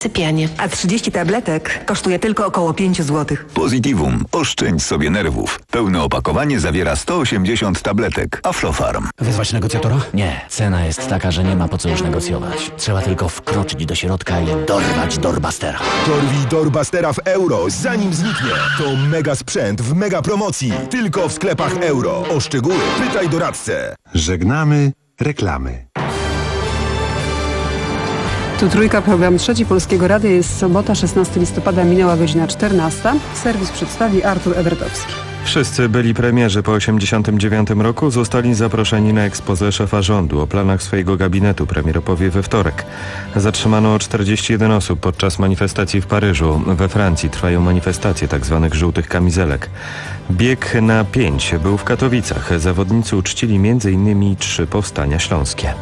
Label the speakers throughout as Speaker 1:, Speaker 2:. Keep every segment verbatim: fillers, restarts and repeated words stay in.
Speaker 1: Sypianie.
Speaker 2: A trzydzieści tabletek kosztuje tylko około pięć złotych.
Speaker 3: Positivum. Oszczędź sobie nerwów. Pełne opakowanie zawiera sto osiemdziesiąt tabletek. Aflofarm.
Speaker 4: Wezwać negocjatora?
Speaker 5: Nie. Cena jest taka, że nie ma po co już negocjować. Trzeba tylko wkroczyć do środka i dorwać Doorbustera.
Speaker 6: Dorwij Doorbustera w euro, zanim zniknie. To mega sprzęt w mega promocji. Tylko w sklepach euro. O szczegóły pytaj doradcę.
Speaker 7: Żegnamy reklamy.
Speaker 8: Tu Trójka, program trzeci Polskiego Radia. Jest sobota, szesnastego listopada, minęła godzina czternasta. Serwis przedstawi Artur Ewretowski.
Speaker 9: Wszyscy byli premierzy po osiemdziesiątym dziewiątym roku zostali zaproszeni na expose szefa rządu. O planach swojego gabinetu premier opowie we wtorek. Zatrzymano czterdzieści jeden osób podczas manifestacji w Paryżu. We Francji trwają manifestacje tzw. żółtych kamizelek. Bieg na pięć był w Katowicach. Zawodnicy uczcili między innymi trzy powstania śląskie.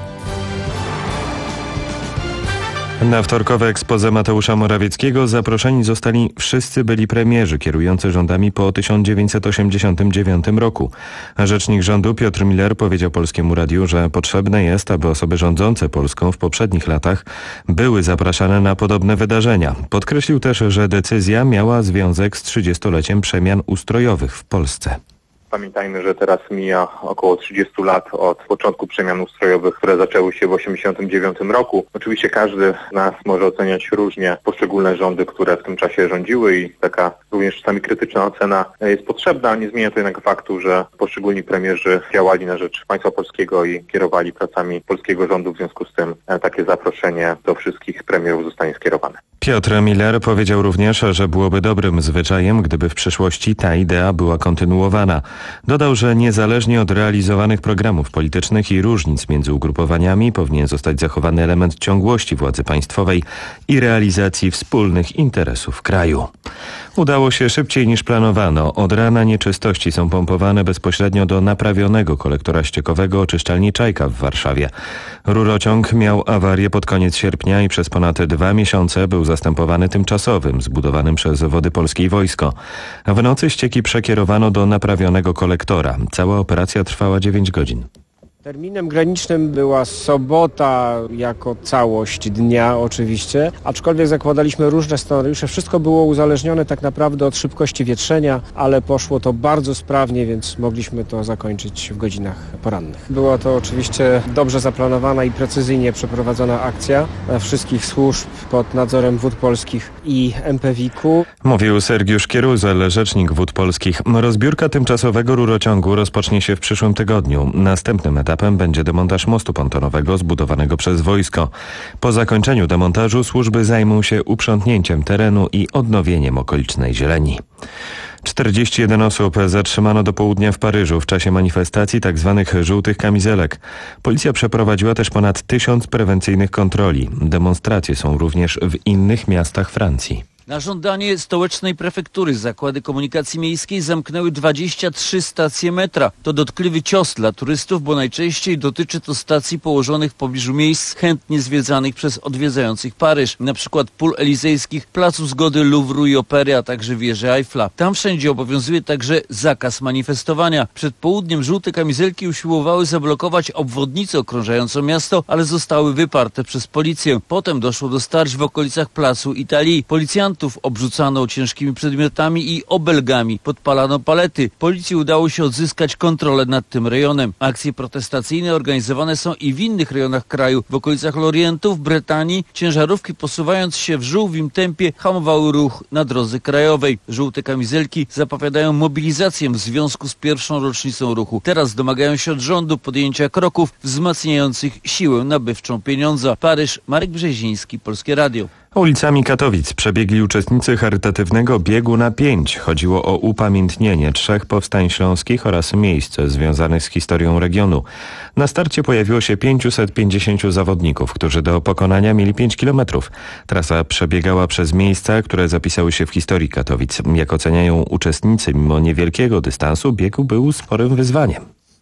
Speaker 9: Na wtorkowe expose Mateusza Morawieckiego zaproszeni zostali wszyscy byli premierzy kierujący rządami po tysiąc dziewięćset osiemdziesiątym dziewiątym roku. Rzecznik rządu Piotr Miller powiedział Polskiemu Radiu, że potrzebne jest, aby osoby rządzące Polską w poprzednich latach były zapraszane na podobne wydarzenia. Podkreślił też, że decyzja miała związek z trzydziestoleciem przemian ustrojowych w Polsce.
Speaker 10: Pamiętajmy, że teraz mija około trzydzieści lat od początku przemian ustrojowych, które zaczęły się w osiemdziesiątym dziewiątym roku. Oczywiście każdy z nas może oceniać różnie poszczególne rządy, które w tym czasie rządziły i taka również czasami krytyczna ocena jest potrzebna. Nie zmienia to jednak faktu, że poszczególni premierzy działali na rzecz państwa polskiego i kierowali pracami polskiego rządu. W związku z tym takie zaproszenie do wszystkich premierów zostanie skierowane.
Speaker 9: Piotr Miller powiedział również, że byłoby dobrym zwyczajem, gdyby w przyszłości ta idea była kontynuowana. Dodał, że niezależnie od realizowanych programów politycznych i różnic między ugrupowaniami powinien zostać zachowany element ciągłości władzy państwowej i realizacji wspólnych interesów kraju. Udało się szybciej niż planowano. Od rana nieczystości są pompowane bezpośrednio do naprawionego kolektora ściekowego oczyszczalni Czajka w Warszawie. Rurociąg miał awarię pod koniec sierpnia i przez ponad dwa miesiące był zastępowany tymczasowym, zbudowanym przez Wody Polskie i wojsko. W nocy ścieki przekierowano do naprawionego kolektora. Cała operacja trwała dziewięć godzin.
Speaker 11: Terminem granicznym była sobota jako całość dnia oczywiście, aczkolwiek zakładaliśmy różne scenariusze. Wszystko było uzależnione tak naprawdę od szybkości wietrzenia, ale poszło to bardzo sprawnie, więc mogliśmy to zakończyć w godzinach porannych. Była to oczywiście dobrze zaplanowana i precyzyjnie przeprowadzona akcja wszystkich służb pod nadzorem Wód Polskich i M P W I K-u.
Speaker 9: Mówił Sergiusz Kieruzel, rzecznik Wód Polskich. Rozbiórka tymczasowego rurociągu rozpocznie się w przyszłym tygodniu. Następnym etapem będzie demontaż mostu pontonowego zbudowanego przez wojsko. Po zakończeniu demontażu służby zajmą się uprzątnięciem terenu i odnowieniem okolicznej zieleni. czterdzieści jeden osób zatrzymano do południa w Paryżu w czasie manifestacji tzw. żółtych kamizelek. Policja przeprowadziła też ponad tysiąc prewencyjnych kontroli. Demonstracje są również w innych miastach Francji.
Speaker 12: Na żądanie stołecznej prefektury zakłady komunikacji miejskiej zamknęły dwadzieścia trzy stacje metra. To dotkliwy cios dla turystów, bo najczęściej dotyczy to stacji położonych w pobliżu miejsc chętnie zwiedzanych przez odwiedzających Paryż. Na przykład pól elizejskich, Placu Zgody, Louvru i Opery, a także wieży Eiffla. Tam wszędzie obowiązuje także zakaz manifestowania. Przed południem żółte kamizelki usiłowały zablokować obwodnicę okrążającą miasto, ale zostały wyparte przez policję. Potem doszło do starć w okolicach Placu Italii. Policjantów obrzucano ciężkimi przedmiotami i obelgami. Podpalano palety. Policji udało się odzyskać kontrolę nad tym rejonem. Akcje protestacyjne organizowane są i w innych rejonach kraju. W okolicach Lorientu, w Brytanii ciężarówki posuwając się w żółwim tempie hamowały ruch na drodze krajowej. Żółte kamizelki zapowiadają mobilizację w związku z pierwszą rocznicą ruchu. Teraz domagają się od rządu podjęcia kroków wzmacniających siłę nabywczą pieniądza. Paryż, Marek Brzeziński, Polskie Radio.
Speaker 9: Ulicami Katowic przebiegli uczestnicy charytatywnego biegu na pięć. Chodziło o upamiętnienie trzech powstań śląskich oraz miejsc związanych z historią regionu. Na starcie pojawiło się pięćset pięćdziesięciu zawodników, którzy do pokonania mieli pięć kilometrów. Trasa przebiegała przez miejsca, które zapisały się w historii Katowic. Jak oceniają uczestnicy, mimo niewielkiego dystansu, bieg był sporym wyzwaniem.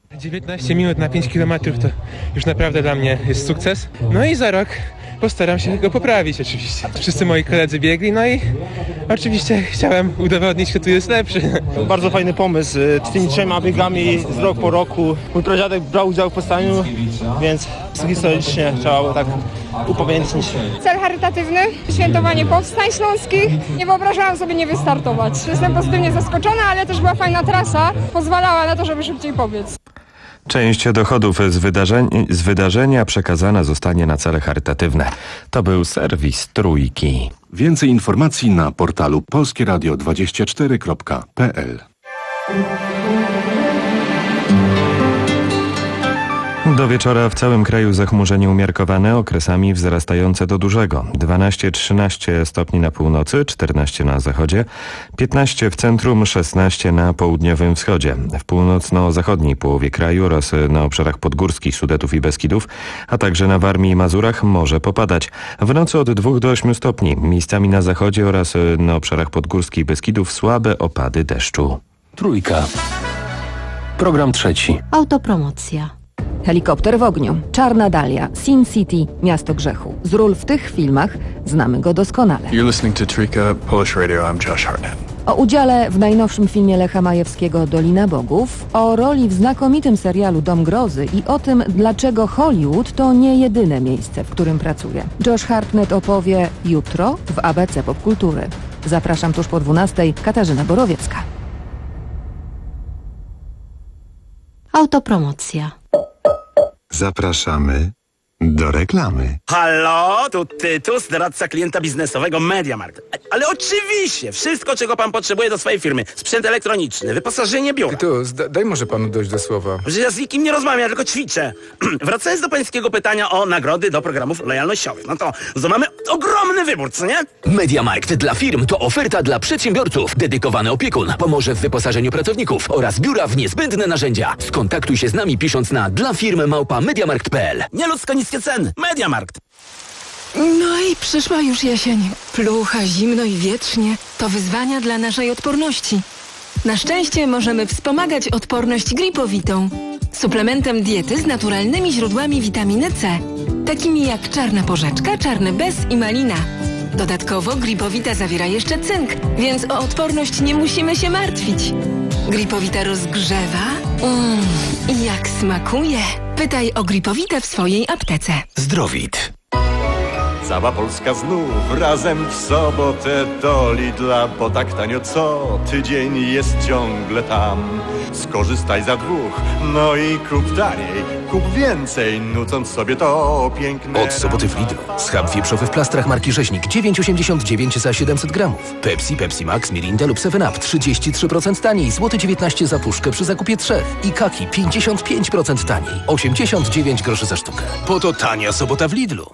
Speaker 1: dziewiętnaście minut na pięć kilometrów to już naprawdę dla mnie jest sukces. No i za rok postaram się go poprawić oczywiście. Wszyscy moi koledzy biegli, no i oczywiście chciałem udowodnić, kto tu jest lepszy.
Speaker 4: Bardzo fajny pomysł. Tymi trzema biegami z rok po roku. Mój pradziadek brał udział w powstaniu, więc historycznie trzeba tak upamiętnić.
Speaker 13: Cel charytatywny, świętowanie powstań śląskich. Nie wyobrażałam sobie nie wystartować. Jestem pozytywnie zaskoczona, ale też była fajna trasa. Pozwalała na to, żeby szybciej pobiec.
Speaker 9: Część dochodów z, wydarzeń, z wydarzenia przekazana zostanie na cele charytatywne. To był serwis Trójki.
Speaker 7: Więcej informacji na portalu polskie radio dwadzieścia cztery kropka p l.
Speaker 9: Do wieczora w całym kraju zachmurzenie umiarkowane, okresami wzrastające do dużego. dwanaście trzynaście stopni na północy, czternaście na zachodzie, piętnaście w centrum, szesnaście na południowym wschodzie. W północno-zachodniej połowie kraju oraz na obszarach podgórskich Sudetów i Beskidów, a także na Warmii i Mazurach może popadać. W nocy od dwóch do ośmiu stopni. Miejscami na zachodzie oraz na obszarach podgórskich Beskidów słabe opady deszczu.
Speaker 14: Trójka. Program trzeci.
Speaker 15: Autopromocja. Helikopter w ogniu, Czarna Dalia, Sin City, Miasto Grzechu. Z ról w tych filmach znamy go doskonale.
Speaker 16: You're listening to Trójka Polish Radio. I'm Josh Hartnett.
Speaker 15: O udziale w najnowszym filmie Lecha Majewskiego Dolina Bogów, o roli w znakomitym serialu Dom Grozy i o tym, dlaczego Hollywood to nie jedyne miejsce, w którym pracuje. Josh Hartnett opowie jutro w A B C Popkultury. Zapraszam tuż po dwunastej. Katarzyna Borowiecka.
Speaker 14: Autopromocja.
Speaker 7: Zapraszamy do reklamy.
Speaker 17: Halo, tu Tytus, doradca klienta biznesowego MediaMarkt. Ale oczywiście, wszystko, czego pan potrzebuje do swojej firmy. Sprzęt elektroniczny, wyposażenie biura.
Speaker 18: Tytus, da, daj może panu dojść do słowa.
Speaker 17: Że ja z nikim nie rozmawiam, ja tylko ćwiczę. Wracając do pańskiego pytania o nagrody do programów lojalnościowych. No to, to mamy ogromny wybór, co nie?
Speaker 19: MediaMarkt dla firm to oferta dla przedsiębiorców. Dedykowany opiekun pomoże w wyposażeniu pracowników oraz biura w niezbędne narzędzia. Skontaktuj się z nami pisząc na dla firm małpa mediamarkt kropka p l.
Speaker 17: Nieludzko niskie ceny. MediaMarkt.
Speaker 20: No i przyszła już jesień. Plucha, zimno i wietrznie. To wyzwania dla naszej odporności. Na szczęście możemy wspomagać odporność Gripowitą. Suplementem diety z naturalnymi źródłami witaminy C. Takimi jak czarna porzeczka, czarny bez i malina. Dodatkowo Gripowita zawiera jeszcze cynk, więc o odporność nie musimy się martwić. Gripowita rozgrzewa. Mmm, i jak smakuje. Pytaj o Gripowitę w swojej aptece.
Speaker 21: Zdrowit. Cała Polska znów razem w sobotę do Lidla, bo tak tanio co tydzień jest ciągle tam. Skorzystaj za dwóch, no i kup taniej, kup więcej, nucąc sobie to piękne...
Speaker 22: Od soboty w Lidlu. Schab wieprzowy w plastrach marki Rzeźnik dziewięć osiemdziesiąt dziewięć za siedemset gramów. Pepsi, Pepsi Max, Mirinda lub seven up trzydzieści trzy procent taniej, złoty dziewiętnaście za puszkę przy zakupie trzech. I Kaki pięćdziesiąt pięć procent taniej, osiemdziesiąt dziewięć groszy za sztukę. Po to tania sobota w Lidlu.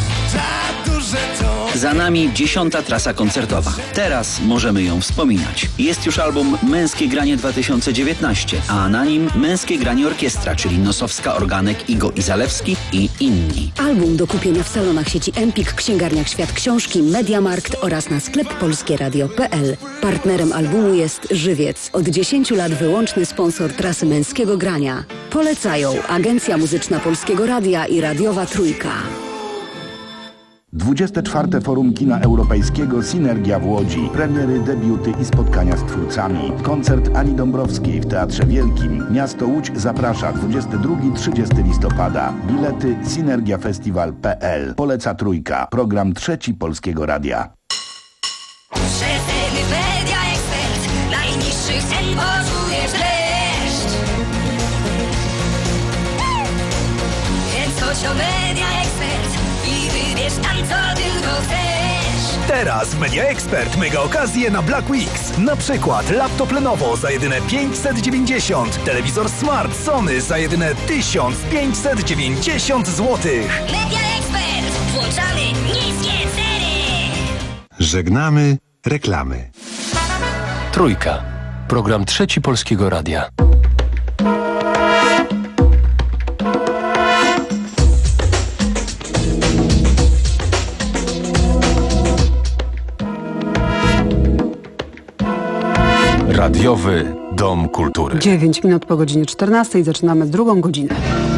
Speaker 23: Za nami dziesiąta trasa koncertowa. Teraz możemy ją wspominać. Jest już album Męskie Granie dwa tysiące dziewiętnaście, a na nim Męskie Granie Orkiestra, czyli Nosowska, Organek, Igo i Zalewski i inni.
Speaker 24: Album do kupienia w salonach sieci Empik, księgarniach Świat Książki, MediaMarkt oraz na sklep polskieradio kropka p l. Partnerem albumu jest Żywiec. Od dziesięciu lat wyłączny sponsor trasy Męskiego Grania. Polecają Agencja Muzyczna Polskiego Radia i Radiowa Trójka.
Speaker 25: dwudzieste czwarte Forum Kina Europejskiego Synergia w Łodzi. Premiery, debiuty i spotkania z twórcami. Koncert Ani Dąbrowskiej w Teatrze Wielkim. Miasto Łódź zaprasza dwudziestego drugiego do trzydziestego listopada. Bilety synergiafestiwal kropka p l. Poleca Trójka. Program trzeci Polskiego Radia.
Speaker 26: Rzetelny Media Ekspert. Najniższych cen poczujesz dreszcz. Więc chodź do Media Ekspert i wybierz tam, co tylko chcesz.
Speaker 27: Teraz w Media Expert mega okazje na Black Weeks. Na przykład laptop Lenovo za jedyne pięćset dziewięćdziesiąt, telewizor Smart Sony za jedyne tysiąc pięćset dziewięćdziesiąt złotych.
Speaker 26: Media Expert. Włączamy niskie ceny.
Speaker 7: Żegnamy reklamy.
Speaker 14: Trójka. Program trzeci Polskiego Radia.
Speaker 7: Radiowy Dom Kultury.
Speaker 2: dziewięć minut po godzinie czternastej zaczynamy drugą godzinę.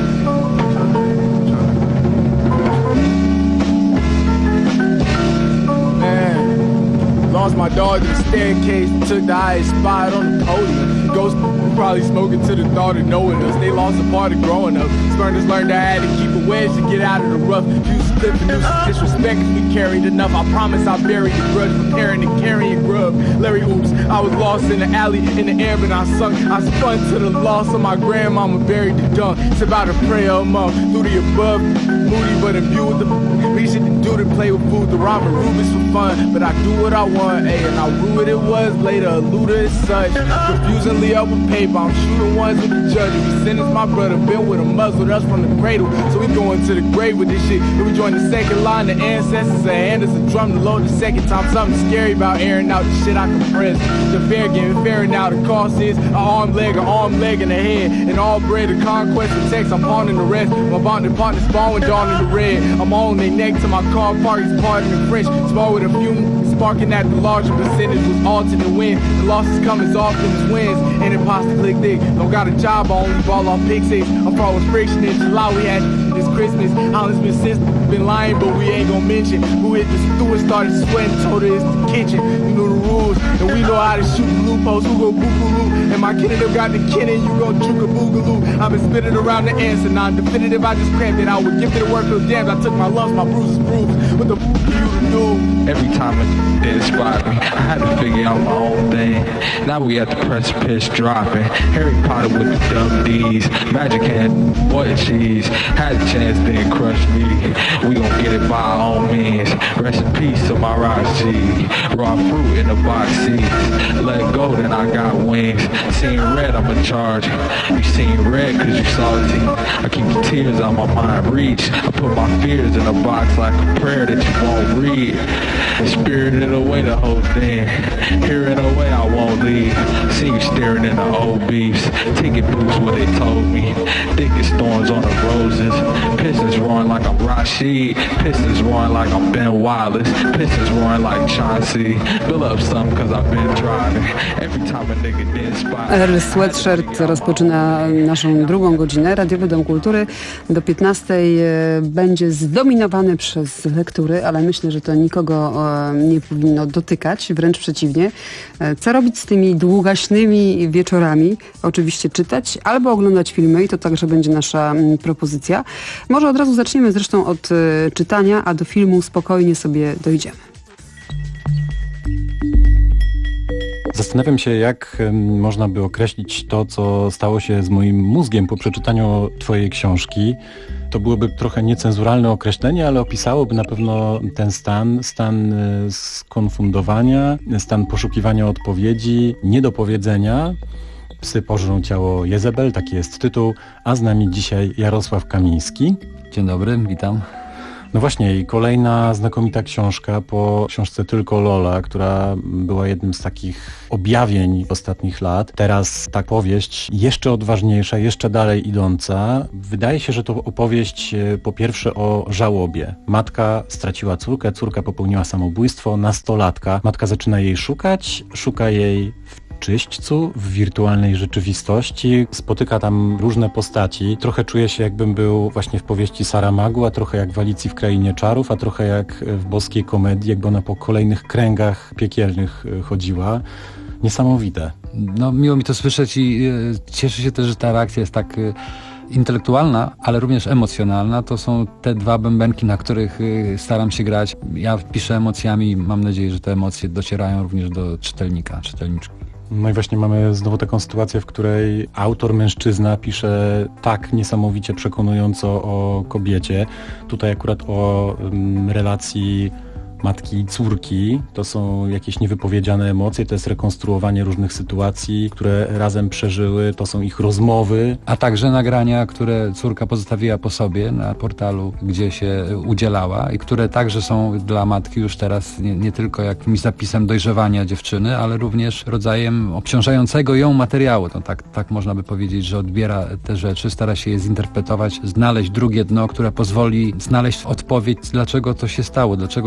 Speaker 3: Lost my dog to the staircase, took the highest spot on the podium. Ghost probably smoking to the thought of knowing us. They lost a part of growing up. Spurners learned I had to keep a wedge to get out of the rough. Fuse clip and use disrespect if we carried enough. I promise I buried the grudge, preparing and carrying grub. Larry oops, I was lost in the alley, in the air, but I sunk. I spun to the loss of my grandmama, buried the dunk. It's about a prayer of mom, through the above. Moody, but imbued the we should do to play with food. The rhyme and Rubens for fun, but I do what I want, ayy, and I rue what it was later. A looter is such, confusingly up with paper. I'm shooting ones with the judge. If he sentenced my brother, built with a muzzle, that's from the cradle. So we going to the grave with this shit. Then we join the second line, the ancestors, a hand us a drum to load the second time. Something scary about airing out the shit I compress. The fair game, fair now. The cost is an arm leg, an arm leg, and a head. And all bread, a conquest of text. I'm pawning the rest. My bonding partner spawn with dawn in the red. I'm on their neck to my car park. He's parting the French. Small with a few sparking at the larger percentage was altered to win. The losses come as often as wins. And imposter click thick. Don't got a job, I only ball off pick six. I'm pro with friction in July. We had this Christmas. Holland's been since been lying, but we ain't gonna mention who hit the stew and started sweating. Told her it's the kitchen. You know the rules, and we know how to shoot the loopholes. Who go boo-boo-loo? And my kid them got the kid, and you gon' juke a boogaloo. I've been spitting around the answer, non-definitive. I just cramped it. I would give it a word for the damn. I took my lumps, my bruises bruised. What the f*** are you to do?
Speaker 5: Every time a did spot me, I had to figure out my own thing. Now we at the precipice dropping. Harry Potter with the dumb D's. Magic hand, boy cheese. Had a chance, then crush me. We gon' get it by our own means. Rest in peace to my rock G. Raw fruit in the box seats. Let go, then I got wings. Seen red, I'm in charge. You seen red cause you salty. I keep the tears on my mind reach. I put my fears in a box like a prayer that you won't read. Spirited away the whole thing. Hearing away I won't leave. See you staring in the old beefs. Ticket booths what they told me. Thickest thorns on the roses. Pistons roaring like I'm Rashid. Pistons roaring like I'm Ben Wallace. Pistons roaring like Chauncey. Fill up something cause I've been driving. Every time a nigga did spot.
Speaker 2: Earl Sweatshirt rozpoczyna naszą drugą godzinę. Radiowy Dom Kultury do piętnastej będzie zdominowany przez lektury, ale myślę, że to nikogo nie powinno dotykać, wręcz przeciwnie. Co robić z tymi długaśnymi wieczorami? Oczywiście czytać albo oglądać filmy i to także będzie nasza propozycja. Może od razu zaczniemy zresztą od czytania, a do filmu spokojnie sobie dojdziemy.
Speaker 6: Zastanawiam się, jak można by określić to, co stało się z moim mózgiem po przeczytaniu twojej książki. To byłoby trochę niecenzuralne określenie, ale opisałoby na pewno ten stan, stan skonfundowania, stan poszukiwania odpowiedzi, niedopowiedzenia. Psy pożrą ciało Jezebel, taki jest tytuł, a z nami dzisiaj Jarosław Kamiński.
Speaker 8: Dzień dobry, witam.
Speaker 6: No właśnie, i kolejna znakomita książka po książce Tylko Lola, która była jednym z takich objawień ostatnich lat. Teraz ta powieść jeszcze odważniejsza, jeszcze dalej idąca. Wydaje się, że to opowieść po pierwsze o żałobie. Matka straciła córkę, córka popełniła samobójstwo, nastolatka. Matka zaczyna jej szukać, szuka jej w czyśćcu, w wirtualnej rzeczywistości. Spotyka tam różne postaci. Trochę czuję się, jakbym był właśnie w powieści Saramagu, a trochę jak w Alicji w Krainie Czarów, a trochę jak w Boskiej Komedii, jakby ona po kolejnych kręgach piekielnych chodziła. Niesamowite.
Speaker 8: No miło mi to słyszeć i y, cieszę się też, że ta reakcja jest tak y, intelektualna, ale również emocjonalna. To są te dwa bębenki, na których y, staram się grać. Ja piszę emocjami i mam nadzieję, że te emocje docierają również do czytelnika, czytelniczki.
Speaker 6: No i właśnie mamy znowu taką sytuację, w której autor mężczyzna pisze tak niesamowicie przekonująco o kobiecie. Tutaj akurat o um, relacji matki i córki. To są jakieś niewypowiedziane emocje, to jest rekonstruowanie różnych sytuacji, które razem przeżyły, to są ich rozmowy.
Speaker 8: A także nagrania, które córka pozostawiła po sobie na portalu, gdzie się udzielała i które także są dla matki już teraz nie, nie tylko jakimś zapisem dojrzewania dziewczyny, ale również rodzajem obciążającego ją materiału. To tak, tak można by powiedzieć, że odbiera te rzeczy, stara się je zinterpretować, znaleźć drugie dno, które pozwoli znaleźć odpowiedź, dlaczego to się stało, dlaczego się stało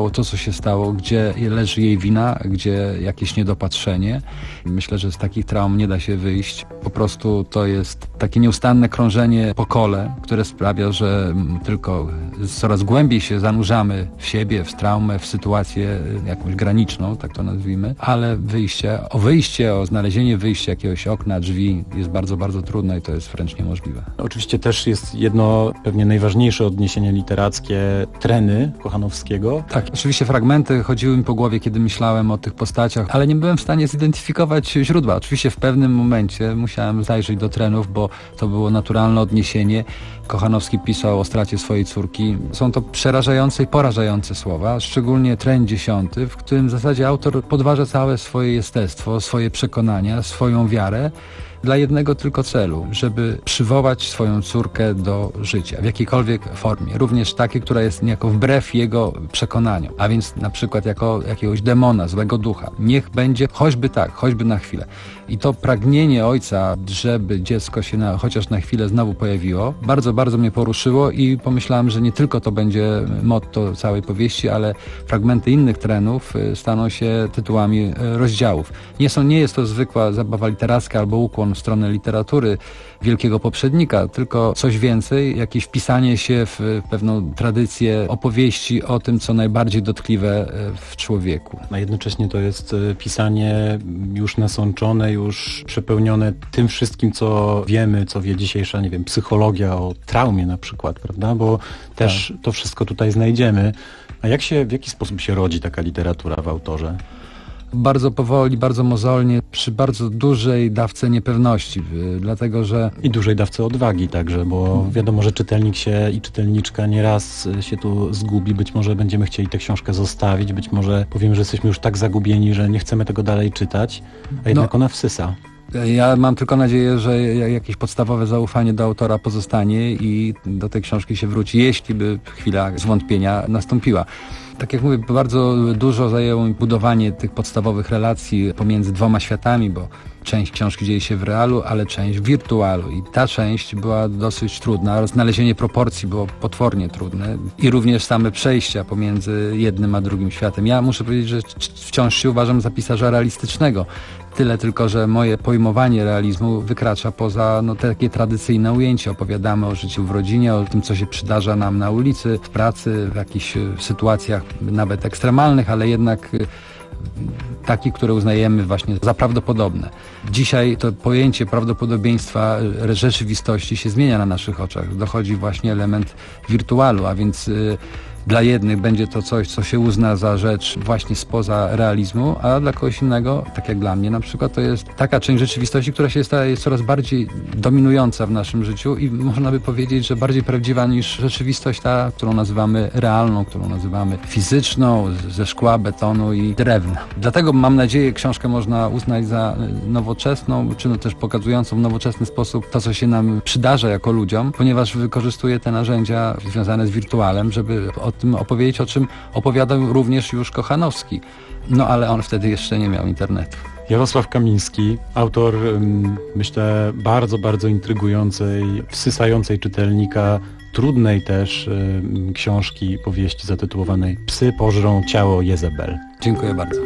Speaker 8: stało to, co się stało, gdzie leży jej wina, gdzie jakieś niedopatrzenie. Myślę, że z takich traum nie da się wyjść. Po prostu to jest takie nieustanne krążenie po kole, które sprawia, że tylko coraz głębiej się zanurzamy w siebie, w traumę, w sytuację jakąś graniczną, tak to nazwijmy, ale wyjście, o wyjście, o znalezienie wyjścia, jakiegoś okna, drzwi jest bardzo, bardzo trudne i to jest wręcz niemożliwe.
Speaker 6: Oczywiście też jest jedno pewnie najważniejsze odniesienie literackie, Treny Kochanowskiego.
Speaker 8: Tak, oczywiście fragmenty chodziły mi po głowie, kiedy myślałem o tych postaciach, ale nie byłem w stanie zidentyfikować źródła. Oczywiście w pewnym momencie musiałem zajrzeć do Trenów, bo to było naturalne odniesienie. Kochanowski pisał o stracie swojej córki. Są to przerażające i porażające słowa, szczególnie Tren dziesiąty, w którym w zasadzie autor podważa całe swoje jestestwo, swoje przekonania, swoją wiarę, dla jednego tylko celu, żeby przywołać swoją córkę do życia w jakiejkolwiek formie, również takiej, która jest niejako wbrew jego przekonaniom, a więc na przykład jako jakiegoś demona, złego ducha. Niech będzie choćby tak, choćby na chwilę. I to pragnienie ojca, żeby dziecko się na, chociaż na chwilę znowu pojawiło, bardzo, bardzo mnie poruszyło i pomyślałem, że nie tylko to będzie motto całej powieści, ale fragmenty innych trenów staną się tytułami rozdziałów. Nie, są, nie jest to zwykła zabawa literacka albo ukłon w stronę literatury wielkiego poprzednika, tylko coś więcej, jakieś wpisanie się w pewną tradycję opowieści o tym, co najbardziej dotkliwe w człowieku.
Speaker 6: A jednocześnie to jest pisanie już nasączone, już przepełnione tym wszystkim, co wiemy, co wie dzisiejsza, nie wiem, psychologia o traumie na przykład, prawda? Bo też tak. To wszystko tutaj znajdziemy. A jak się, w jaki sposób się rodzi taka literatura w autorze?
Speaker 8: Bardzo powoli, bardzo mozolnie, przy bardzo dużej dawce niepewności, dlatego że...
Speaker 6: I dużej dawce odwagi także, bo wiadomo, że czytelnik się i czytelniczka nieraz się tu zgubi, być może będziemy chcieli tę książkę zostawić, być może powiemy, że jesteśmy już tak zagubieni, że nie chcemy tego dalej czytać, a jednak no. ona wsysa.
Speaker 8: Ja mam tylko nadzieję, że jakieś podstawowe zaufanie do autora pozostanie i do tej książki się wróci, jeśli by chwila zwątpienia nastąpiła. Tak jak mówię, bardzo dużo zajęło mi budowanie tych podstawowych relacji pomiędzy dwoma światami, bo część książki dzieje się w realu, ale część w wirtualu i ta część była dosyć trudna. Znalezienie proporcji było potwornie trudne i również same przejścia pomiędzy jednym a drugim światem. Ja muszę powiedzieć, że wciąż się uważam za pisarza realistycznego. Tyle tylko, że moje pojmowanie realizmu wykracza poza no, takie tradycyjne ujęcie. Opowiadamy o życiu w rodzinie, o tym, co się przydarza nam na ulicy, w pracy, w jakichś sytuacjach nawet ekstremalnych, ale jednak takich, które uznajemy właśnie za prawdopodobne. Dzisiaj to pojęcie prawdopodobieństwa rzeczywistości się zmienia na naszych oczach. Dochodzi właśnie element wirtualu, a więc y, dla jednych będzie to coś, co się uzna za rzecz właśnie spoza realizmu, a dla kogoś innego, tak jak dla mnie na przykład, to jest taka część rzeczywistości, która się staje coraz bardziej dominująca w naszym życiu i można by powiedzieć, że bardziej prawdziwa niż rzeczywistość ta, którą nazywamy realną, którą nazywamy fizyczną, ze szkła, betonu i drewna. Dlatego mam nadzieję, książkę można uznać za nowoczesną, czy no też pokazującą w nowoczesny sposób to, co się nam przydarza jako ludziom, ponieważ wykorzystuje te narzędzia związane z wirtualem, żeby o tym opowiedzieć, o czym opowiadał również już Kochanowski. No ale on wtedy jeszcze nie miał internetu.
Speaker 6: Jarosław Kamiński, autor, myślę, bardzo, bardzo intrygującej, wsysającej czytelnika, trudnej też y, książki, powieści zatytułowanej Psy pożrą ciało Jezebel.
Speaker 8: Dziękuję bardzo.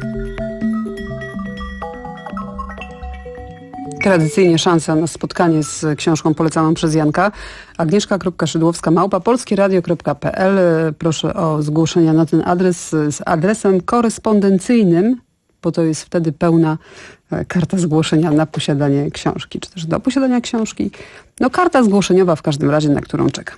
Speaker 2: Tradycyjnie szansa na spotkanie z książką polecaną przez Janka. Agnieszka.Szydłowska, małpa polskieradio kropka pe el. Proszę o zgłoszenia na ten adres z adresem korespondencyjnym, bo to jest wtedy pełna karta zgłoszenia na posiadanie książki, czy też do posiadania książki. No karta zgłoszeniowa w każdym razie, na którą czekam.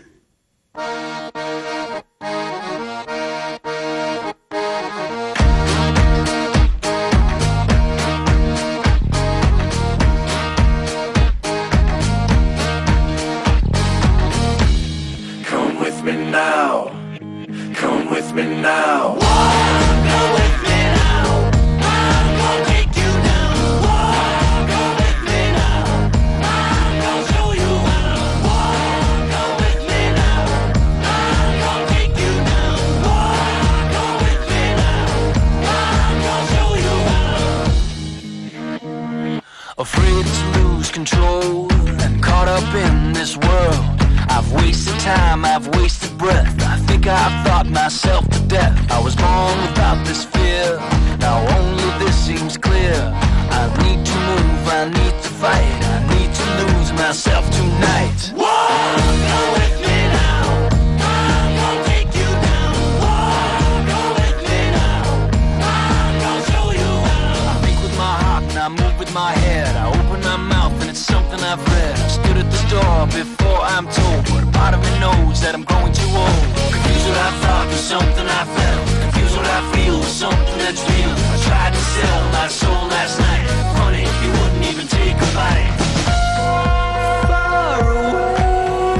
Speaker 1: Afraid to lose control and caught up in this world. I've I've wasted time, I've wasted breath. I think I've thought myself to death. I was born without this fear. Now only this seems clear. I need to move, I need to fight. I need to lose myself tonight. Walk, go with me now. I'm gonna take you down. Walk, go with me now. I'm gonna show you how. I think with my heart and I move with my head. I open my mouth and it's something I've read. I stood at the door before I'm told, but a part of me knows that I'm growing too old. Confuse what I thought with something I felt. Confuse what I feel with something that's real. I tried to sell my soul last night. Funny, you wouldn't even take a bite. Far away,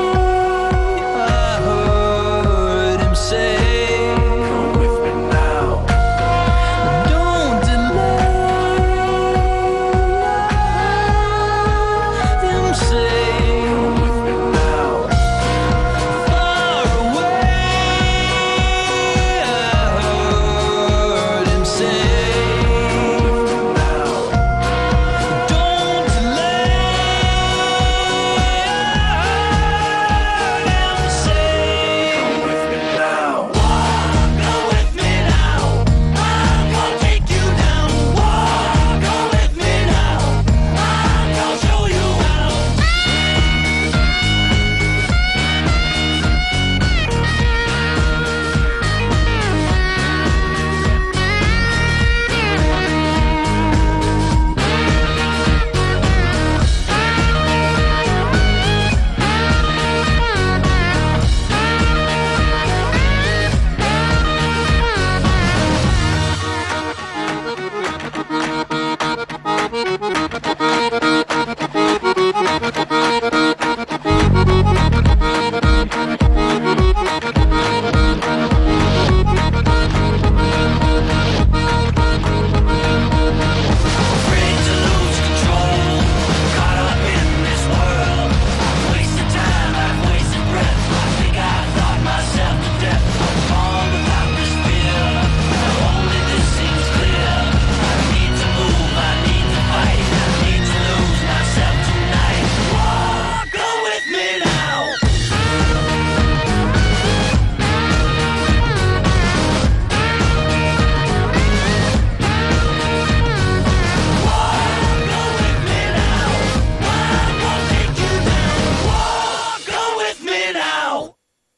Speaker 1: I heard him say, come with me now. Don't delay. Him say, come with me now. Far away, I heard him say, don't delay. I heard him say, come with me now. Walk, go with me now. I'm gonna take you down. Walk, go with me now. I'm gonna show you how. Afraid to lose control, caught up in this world. I've wasted time, I've wasted breath. I think I thought myself to death. I'm born without this fear. Now only this seems clear. I need to move, I need to fight. I need to lose myself tonight. Walk, go with me now. Walk, go with me now. I'm gonna take you down. Walk, go with me now.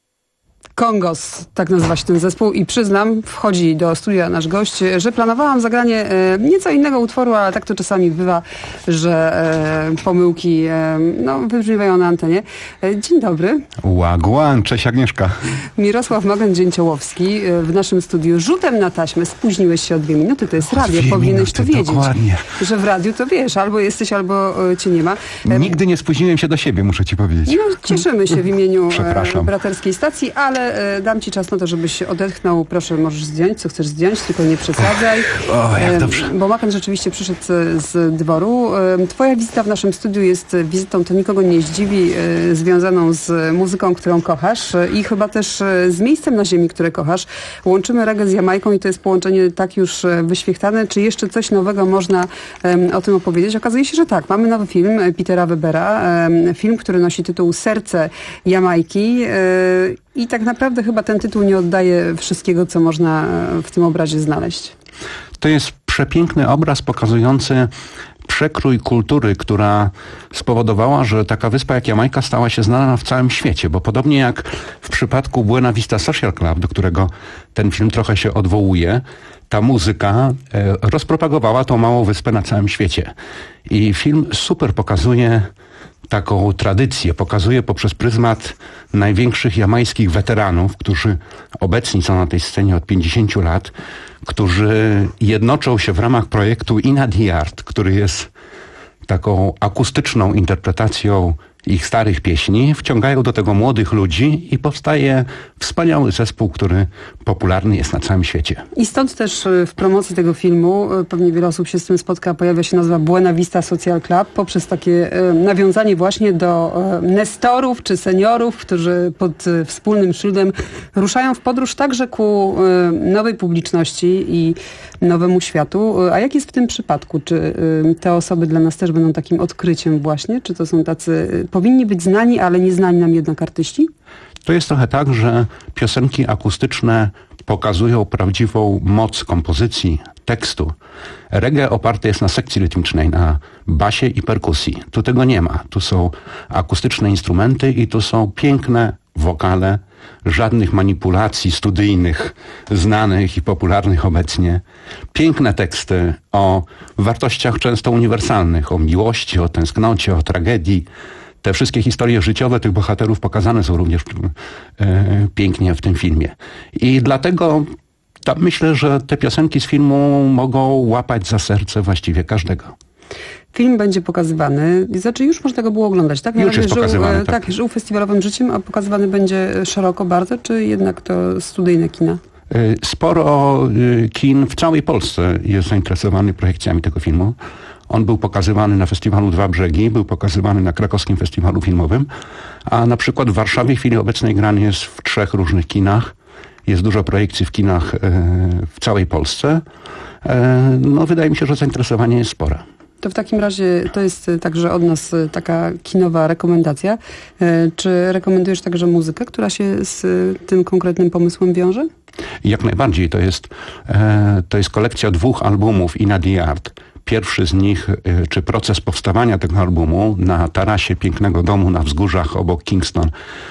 Speaker 2: Kongos, tak nazywa się ten zespół i przyznam, wchodzi do studia nasz gość, że planowałam zagranie e, nieco innego utworu, ale tak to czasami bywa, że e, pomyłki e, no, wybrzmiewają na antenie. E, dzień dobry.
Speaker 4: Łagłan, cześć Agnieszka.
Speaker 2: Mirosław Mogen-Dzięciołowski e, w naszym studiu. Rzutem na taśmę spóźniłeś się o dwie minuty, to jest radio,
Speaker 4: Dwie
Speaker 2: powinieneś to
Speaker 4: minuty,
Speaker 2: wiedzieć.
Speaker 4: dokładnie.
Speaker 2: Że w radiu to wiesz, albo jesteś, albo e, cię nie ma. E,
Speaker 4: Nigdy nie spóźniłem się do siebie, muszę ci powiedzieć.
Speaker 2: No, cieszymy się w imieniu e,
Speaker 4: Przepraszam.
Speaker 2: braterskiej stacji, ale e, dam ci czas na to, żebyś się odetchnął. Proszę, możesz zdjąć, co chcesz zdjąć, tylko nie przesadzaj.
Speaker 4: O, jak
Speaker 2: E,
Speaker 4: dobrze.
Speaker 2: Bo Makan rzeczywiście przyszedł z, z dworu. E, Twoja wizyta w naszym studiu jest wizytą, to nikogo nie zdziwi, e, związaną z muzyką, którą kochasz e, i chyba też e, z miejscem na ziemi, które kochasz. Łączymy reggae z Jamajką i to jest połączenie tak już e, wyświechtane. Czy jeszcze coś nowego można e, o tym opowiedzieć? Okazuje się, że tak. Mamy nowy film e, Petera Webera. E, film, który nosi tytuł Serce Jamajki. E, I tak naprawdę chyba ten tytuł nie oddaje wszystkiego, co można e, w tym obrazie znaleźć.
Speaker 4: To jest przepiękny obraz pokazujący przekrój kultury, która spowodowała, że taka wyspa jak Jamajka stała się znana w całym świecie, bo podobnie jak w przypadku Buena Vista Social Club, do którego ten film trochę się odwołuje, ta muzyka e, rozpropagowała tą małą wyspę na całym świecie. I film super pokazuje taką tradycję, pokazuje poprzez pryzmat największych jamajskich weteranów, którzy obecni są na tej scenie od pięćdziesięciu lat, którzy jednoczą się w ramach projektu Inna the Art, który jest taką akustyczną interpretacją ich starych pieśni, wciągają do tego młodych ludzi i powstaje wspaniały zespół, który popularny jest na całym świecie.
Speaker 2: I stąd też w promocji tego filmu, pewnie wiele osób się z tym spotka, pojawia się nazwa Buena Vista Social Club, poprzez takie nawiązanie właśnie do nestorów czy seniorów, którzy pod wspólnym szyldem ruszają w podróż także ku nowej publiczności i nowemu światu. A jak jest w tym przypadku? Czy te osoby dla nas też będą takim odkryciem właśnie? Czy to są tacy powinni być znani, ale nie znani nam jednak artyści?
Speaker 4: To jest trochę tak, że piosenki akustyczne pokazują prawdziwą moc kompozycji, tekstu. Reggae oparte jest na sekcji rytmicznej, na basie i perkusji. Tu tego nie ma. Tu są akustyczne instrumenty i tu są piękne wokale, żadnych manipulacji studyjnych, znanych i popularnych obecnie. Piękne teksty o wartościach często uniwersalnych, o miłości, o tęsknocie, o tragedii. Te wszystkie historie życiowe tych bohaterów pokazane są również e, pięknie w tym filmie. I dlatego ta, myślę, że te piosenki z filmu mogą łapać za serce właściwie każdego.
Speaker 2: Film będzie pokazywany, znaczy już można go było oglądać, tak?
Speaker 4: Już jest
Speaker 2: żył,
Speaker 4: pokazywany,
Speaker 2: tak. tak, żył festiwalowym życiem, a pokazywany będzie szeroko bardzo, czy jednak to studyjne kina?
Speaker 4: Sporo kin w całej Polsce jest zainteresowany projekcjami tego filmu. On był pokazywany na festiwalu Dwa Brzegi, był pokazywany na krakowskim festiwalu filmowym, a na przykład w Warszawie w chwili obecnej grany jest w trzech różnych kinach. Jest dużo projekcji w kinach w całej Polsce. No, wydaje mi się, że zainteresowanie jest spore.
Speaker 2: To w takim razie to jest także od nas taka kinowa rekomendacja. Czy rekomendujesz także muzykę, która się z tym konkretnym pomysłem wiąże?
Speaker 4: Jak najbardziej. To jest, to jest kolekcja dwóch albumów In the Art. Pierwszy z nich, czy proces powstawania tego albumu na tarasie pięknego domu na wzgórzach obok Kingston,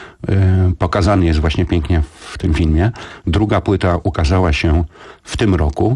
Speaker 4: pokazany jest właśnie pięknie w tym filmie. Druga płyta ukazała się w tym roku.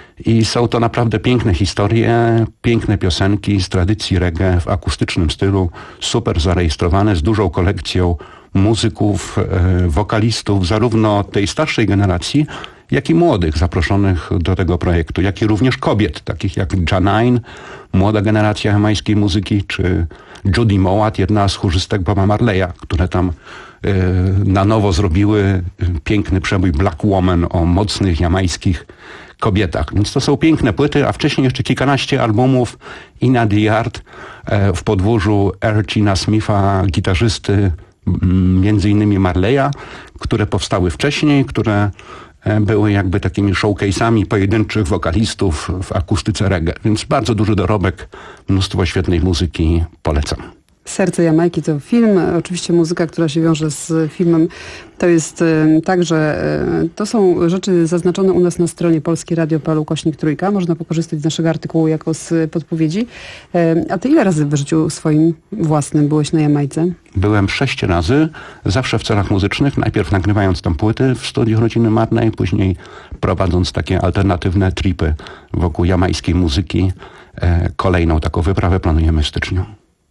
Speaker 4: I są to naprawdę piękne historie, piękne piosenki z tradycji reggae w akustycznym stylu, super zarejestrowane, z dużą kolekcją muzyków, e, wokalistów, zarówno tej starszej generacji, jak i młodych zaproszonych do tego projektu, jak i również kobiet, takich jak Janine, młoda generacja jamańskiej muzyki, czy Judy Mowat, jedna z chórzystek Boba Marleya, które tam e, na nowo zrobiły piękny przebój Black Woman o mocnych jamańskich kobietach. Więc to są piękne płyty, a wcześniej jeszcze kilkanaście albumów In the Art e, w podwórzu Ercina Smitha, gitarzysty, m, między innymi Marleya, które powstały wcześniej, które e, były jakby takimi showcase'ami pojedynczych wokalistów w akustyce reggae. Więc bardzo duży dorobek, mnóstwo świetnej muzyki, polecam.
Speaker 2: Serce Jamajki to film, oczywiście muzyka, która się wiąże z filmem. To jest y, tak, że y, to są rzeczy zaznaczone u nas na stronie polskie radio kropka p l ukośnik trójka. Można pokorzystać z naszego artykułu jako z podpowiedzi. Y, a ty ile razy w życiu swoim własnym byłeś na Jamajce?
Speaker 4: Byłem sześć razy, zawsze w celach muzycznych. Najpierw nagrywając tam płyty w studiu rodziny Marley, później prowadząc takie alternatywne tripy wokół jamajskiej muzyki. E, kolejną taką wyprawę planujemy w styczniu.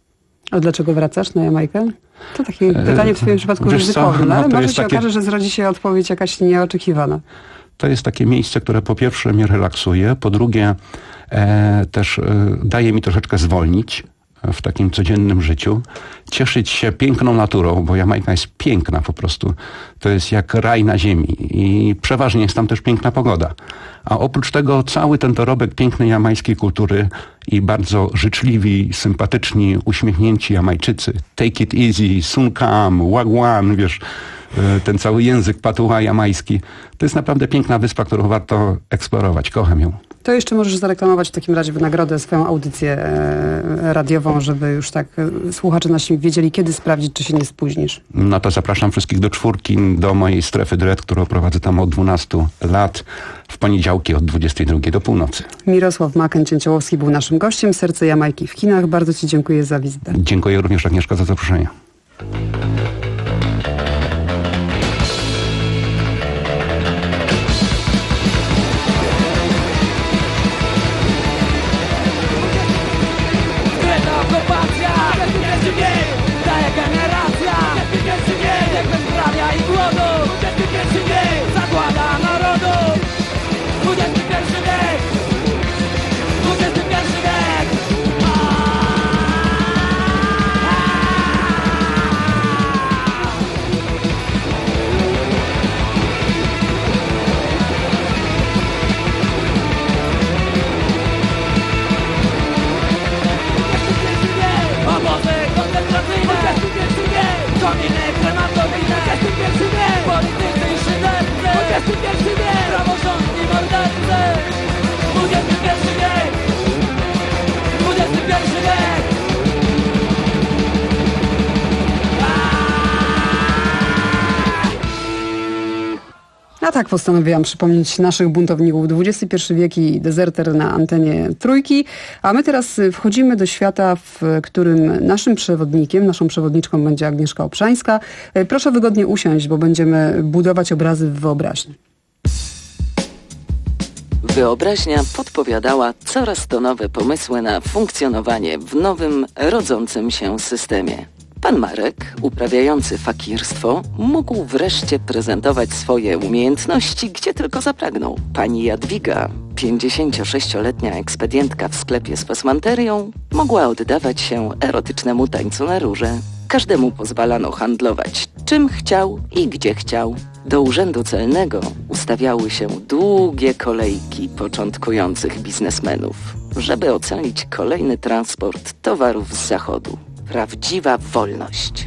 Speaker 2: A dlaczego wracasz na Jamajkę? To takie pytanie w twoim przypadku
Speaker 4: Wiesz
Speaker 2: ryzykowne,
Speaker 4: co, no,
Speaker 2: ale może się
Speaker 4: takie...
Speaker 2: okaże, że zrodzi się odpowiedź jakaś nieoczekiwana.
Speaker 4: To jest takie miejsce, które po pierwsze mnie relaksuje, po drugie e, też e, daje mi troszeczkę zwolnić w takim codziennym życiu, cieszyć się piękną naturą, bo Jamajka jest piękna po prostu. To jest jak raj na ziemi i przeważnie jest tam też piękna pogoda. A oprócz tego cały ten dorobek pięknej jamajskiej kultury i bardzo życzliwi, sympatyczni, uśmiechnięci Jamajczycy. Take it easy, soon come, wagwan, wiesz, ten cały język patuła jamański. To jest naprawdę piękna wyspa, którą warto eksplorować. Kocham ją.
Speaker 2: To jeszcze możesz zareklamować w takim razie w nagrodę swoją audycję e, radiową, żeby już tak e, słuchacze nasi wiedzieli, kiedy sprawdzić, czy się nie spóźnisz.
Speaker 4: No to zapraszam wszystkich do czwórki, do mojej strefy Dread, którą prowadzę tam od dwunastu lat, w poniedziałki od dwudziestej drugiej do północy.
Speaker 2: Mirosław Maken-Cięciołowski był naszym gościem. Serce Jamajki w kinach. Bardzo ci dziękuję za wizytę.
Speaker 4: Dziękuję również, Agnieszka, za zaproszenie.
Speaker 2: tak postanowiłam przypomnieć naszych buntowników. dwudziesty pierwszy wiek i dezerter na antenie Trójki. A my teraz wchodzimy do świata, w którym naszym przewodnikiem, naszą przewodniczką będzie Agnieszka Obszańska. Proszę wygodnie usiąść, bo będziemy budować obrazy w wyobraźni.
Speaker 9: Wyobraźnia podpowiadała coraz to nowe pomysły na funkcjonowanie w nowym, rodzącym się systemie. Pan Marek, uprawiający fakirstwo, mógł wreszcie prezentować swoje umiejętności, gdzie tylko zapragnął. Pani Jadwiga, pięćdziesięciosześcioletnia ekspedientka w sklepie z pasmanterią, mogła oddawać się erotycznemu tańcu na róże. Każdemu pozwalano handlować czym chciał i gdzie chciał. Do urzędu celnego ustawiały się długie kolejki początkujących biznesmenów, żeby ocalić kolejny transport towarów z zachodu. Prawdziwa wolność.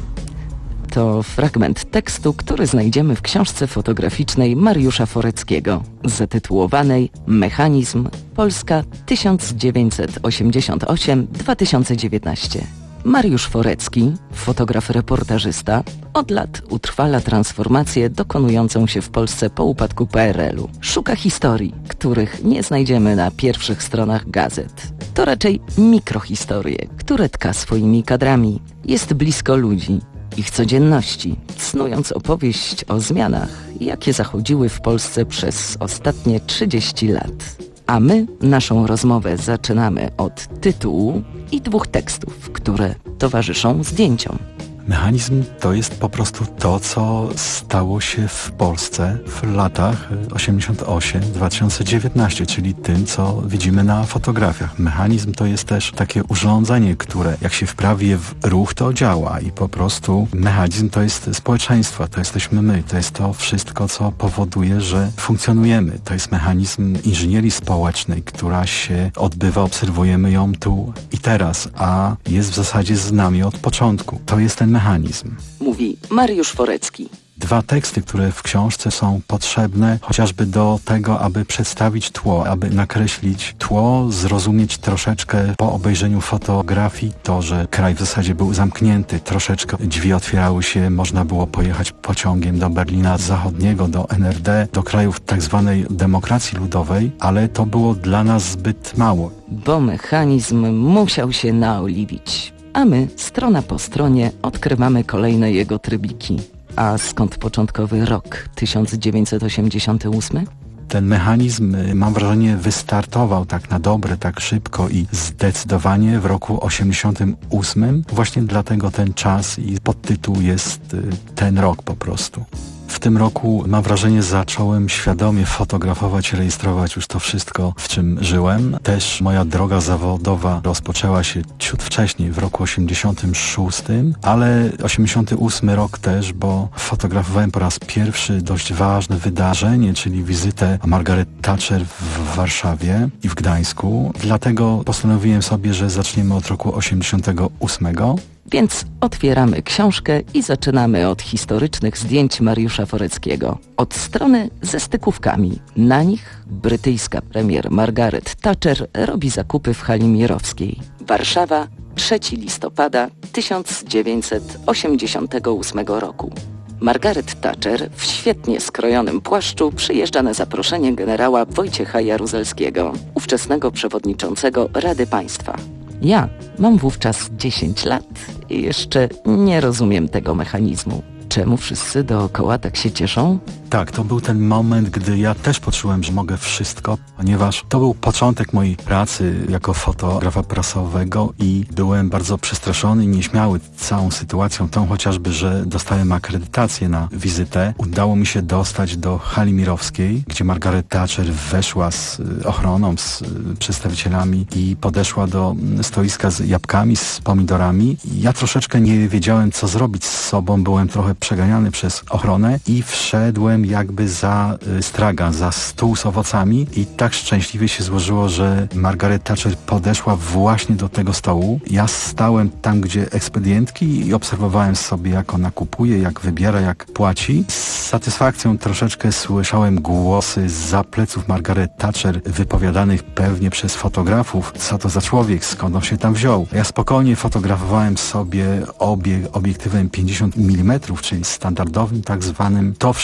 Speaker 9: To fragment tekstu, który znajdziemy w książce fotograficznej Mariusza Foreckiego, zatytułowanej Mechanizm Polska tysiąc dziewięćset osiemdziesiąt osiem do dwa tysiące dziewiętnaście. Mariusz Forecki, fotograf-reportażysta, od lat utrwala transformację dokonującą się w Polsce po upadku P R L u. Szuka historii, których nie znajdziemy na pierwszych stronach gazet. To raczej mikrohistorie, które tka swoimi kadrami. Jest blisko ludzi, ich codzienności, snując opowieść o zmianach, jakie zachodziły w Polsce przez ostatnie trzydzieści lat. A my naszą rozmowę zaczynamy od tytułu i dwóch tekstów, które towarzyszą zdjęciom.
Speaker 6: Mechanizm to jest po prostu to, co stało się w Polsce w latach osiemdziesiąt osiem do dwa tysiące dziewiętnaście, czyli tym, co widzimy na fotografiach. Mechanizm to jest też takie urządzenie, które jak się wprawi w ruch, to działa i po prostu mechanizm to jest społeczeństwo, to jesteśmy my, to jest to wszystko, co powoduje, że funkcjonujemy. To jest mechanizm inżynierii społecznej, która się odbywa, obserwujemy ją tu i teraz, a jest w zasadzie z nami od początku. To jest ten mechanizm.
Speaker 9: Mówi Mariusz Forecki.
Speaker 6: Dwa teksty, które w książce są potrzebne chociażby do tego, aby przedstawić tło, aby nakreślić tło, zrozumieć troszeczkę po obejrzeniu fotografii to, że kraj w zasadzie był zamknięty, troszeczkę drzwi otwierały się, można było pojechać pociągiem do Berlina Zachodniego, do N R D, do krajów tak zwanej demokracji ludowej, ale to było dla nas zbyt mało.
Speaker 9: Bo mechanizm musiał się naoliwić, a my, strona po stronie, odkrywamy kolejne jego trybiki. A skąd początkowy rok tysiąc dziewięćset osiemdziesiąty ósmy?
Speaker 6: Ten mechanizm, mam wrażenie, wystartował tak na dobre, tak szybko i zdecydowanie w roku osiemdziesiątym ósmym. Właśnie dlatego ten czas i podtytuł jest ten rok po prostu. W tym roku, mam wrażenie, zacząłem świadomie fotografować, rejestrować już to wszystko, w czym żyłem. Też moja droga zawodowa rozpoczęła się ciut wcześniej, w roku osiemdziesiątym szóstym, ale osiemdziesiąty ósmy rok też, bo fotografowałem po raz pierwszy dość ważne wydarzenie, czyli wizytę Margaret Thatcher w Warszawie i w Gdańsku. Dlatego postanowiłem sobie, że zaczniemy od roku osiemdziesiątego ósmego.
Speaker 9: Więc otwieramy książkę i zaczynamy od historycznych zdjęć Mariusza Foreckiego. Od strony ze stykówkami. Na nich brytyjska premier Margaret Thatcher robi zakupy w hali Mirowskiej. Warszawa, trzeciego listopada tysiąc dziewięćset osiemdziesiątego ósmego roku. Margaret Thatcher w świetnie skrojonym płaszczu przyjeżdża na zaproszenie generała Wojciecha Jaruzelskiego, ówczesnego przewodniczącego Rady Państwa. Ja mam wówczas dziesięć lat i jeszcze nie rozumiem tego mechanizmu. Czemu wszyscy dookoła tak się cieszą?
Speaker 6: Tak, to był ten moment, gdy ja też poczułem, że mogę wszystko, ponieważ to był początek mojej pracy jako fotografa prasowego i byłem bardzo przestraszony i nieśmiały całą sytuacją, tą chociażby, że dostałem akredytację na wizytę. Udało mi się dostać do hali Mirowskiej, gdzie Margaret Thatcher weszła z ochroną, z przedstawicielami i podeszła do stoiska z jabłkami, z pomidorami. Ja troszeczkę nie wiedziałem, co zrobić z sobą, byłem trochę przeganiany przez ochronę i wszedłem jakby za stragan, za stół z owocami i tak szczęśliwie się złożyło, że Margaret Thatcher podeszła właśnie do tego stołu. Ja stałem tam, gdzie ekspedientki i obserwowałem sobie, jak ona kupuje, jak wybiera, jak płaci. Z satysfakcją troszeczkę słyszałem głosy zza pleców Margaret Thatcher wypowiadanych pewnie przez fotografów. Co to za człowiek, skąd on się tam wziął? Ja spokojnie fotografowałem sobie obieg, obiektywem pięćdziesiąt milimetrów, czyli standardowym tak zwanym, to wszystko, co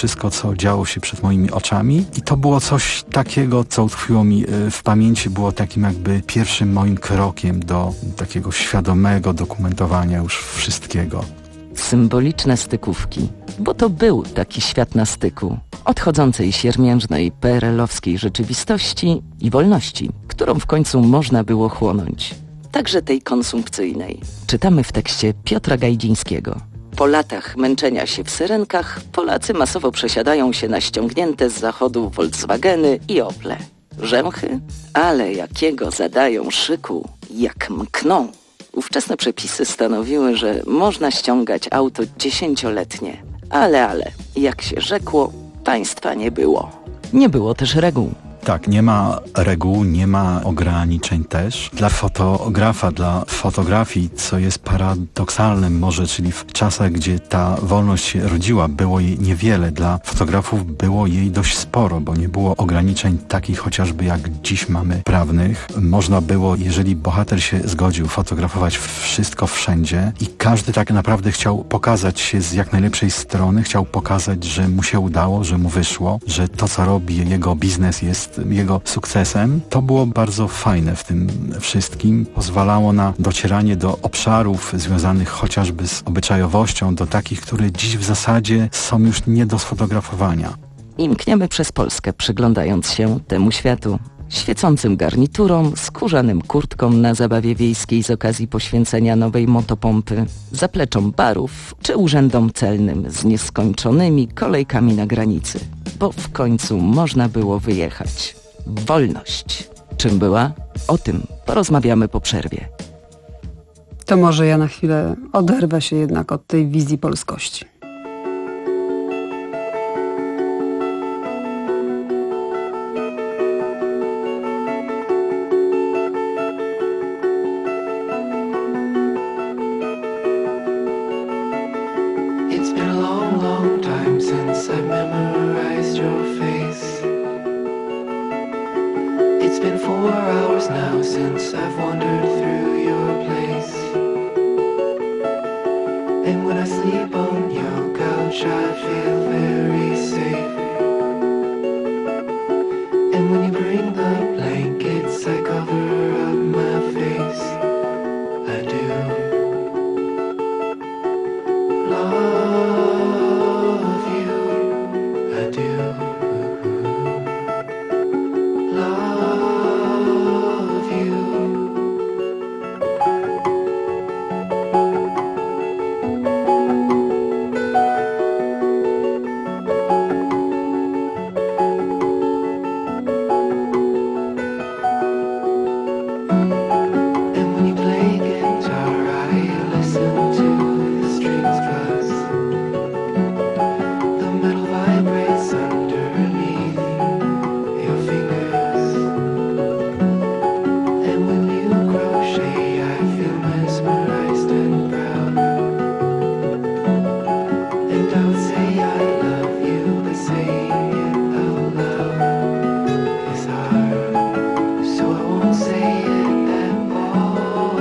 Speaker 6: to działo się przed moimi oczami i to było coś takiego, co utkwiło mi w pamięci, było takim jakby pierwszym moim krokiem do takiego świadomego dokumentowania już wszystkiego.
Speaker 9: Symboliczne stykówki, bo to był taki świat na styku, odchodzącej siermiężnej P R L-owskiej rzeczywistości i wolności, którą w końcu można było chłonąć. Także tej konsumpcyjnej. Czytamy w tekście Piotra Gajdzińskiego. Po latach męczenia się w Syrenkach Polacy masowo przesiadają się na ściągnięte z zachodu Volkswageny i Ople. Rzemchy? Ale jakiego zadają szyku, jak mkną. Ówczesne przepisy stanowiły, że można ściągać auto dziesięcioletnie. Ale, ale, jak się rzekło, państwa nie było. Nie było też reguł.
Speaker 6: Tak, nie ma reguł, nie ma ograniczeń też. Dla fotografa, dla fotografii, co jest paradoksalne może, czyli w czasach, gdzie ta wolność się rodziła, było jej niewiele. Dla fotografów było jej dość sporo, bo nie było ograniczeń takich chociażby jak dziś mamy prawnych. Można było, jeżeli bohater się zgodził, fotografować wszystko wszędzie i każdy tak naprawdę chciał pokazać się z jak najlepszej strony, chciał pokazać, że mu się udało, że mu wyszło, że to, co robi, jego biznes jest jego sukcesem. To było bardzo fajne w tym wszystkim. Pozwalało na docieranie do obszarów związanych chociażby z obyczajowością, do takich, które dziś w zasadzie są już nie do sfotografowania.
Speaker 9: I mkniemy przez Polskę, przyglądając się temu światu. Świecącym garniturom, skórzanym kurtkom na zabawie wiejskiej z okazji poświęcenia nowej motopompy, zapleczom barów czy urzędom celnym z nieskończonymi kolejkami na granicy. Bo w końcu można było wyjechać. Wolność. Czym była? O tym porozmawiamy po przerwie.
Speaker 2: To może ja na chwilę oderwę się jednak od tej wizji polskości.
Speaker 10: It's been a long, long time since I've memorized your face. It's been four hours now since I've wandered through your place. And when I sleep on your couch I feel very safe. And when you bring the blankets I cover up my face. I do love you, I do love you. And when you play guitar I listen to the strings fuzz. The metal vibrates underneath your fingers. And when you crochet I feel mesmerized and proud. And I would say I love you, but saying it out loud is hard. So I won't say it at all.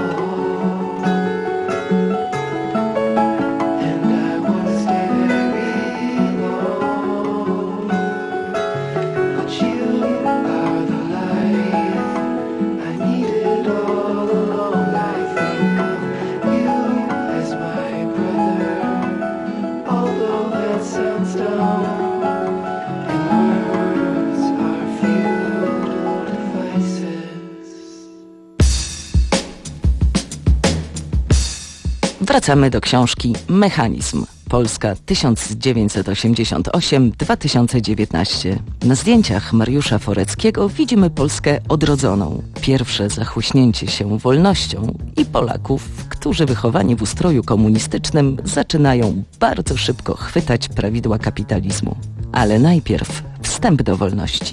Speaker 10: And I won't stay very long. But you are the life I needed all along. I think of you as my brother, although that sounds dumb. And words are futile devices.
Speaker 9: Wracamy do książki Mechanizm. Polska tysiąc dziewięćset osiemdziesiąt osiem do dwa tysiące dziewiętnaście. Na zdjęciach Mariusza Foreckiego widzimy Polskę odrodzoną. Pierwsze zachłyśnięcie się wolnością i Polaków, którzy wychowani w ustroju komunistycznym zaczynają bardzo szybko chwytać prawidła kapitalizmu. Ale najpierw wstęp do wolności.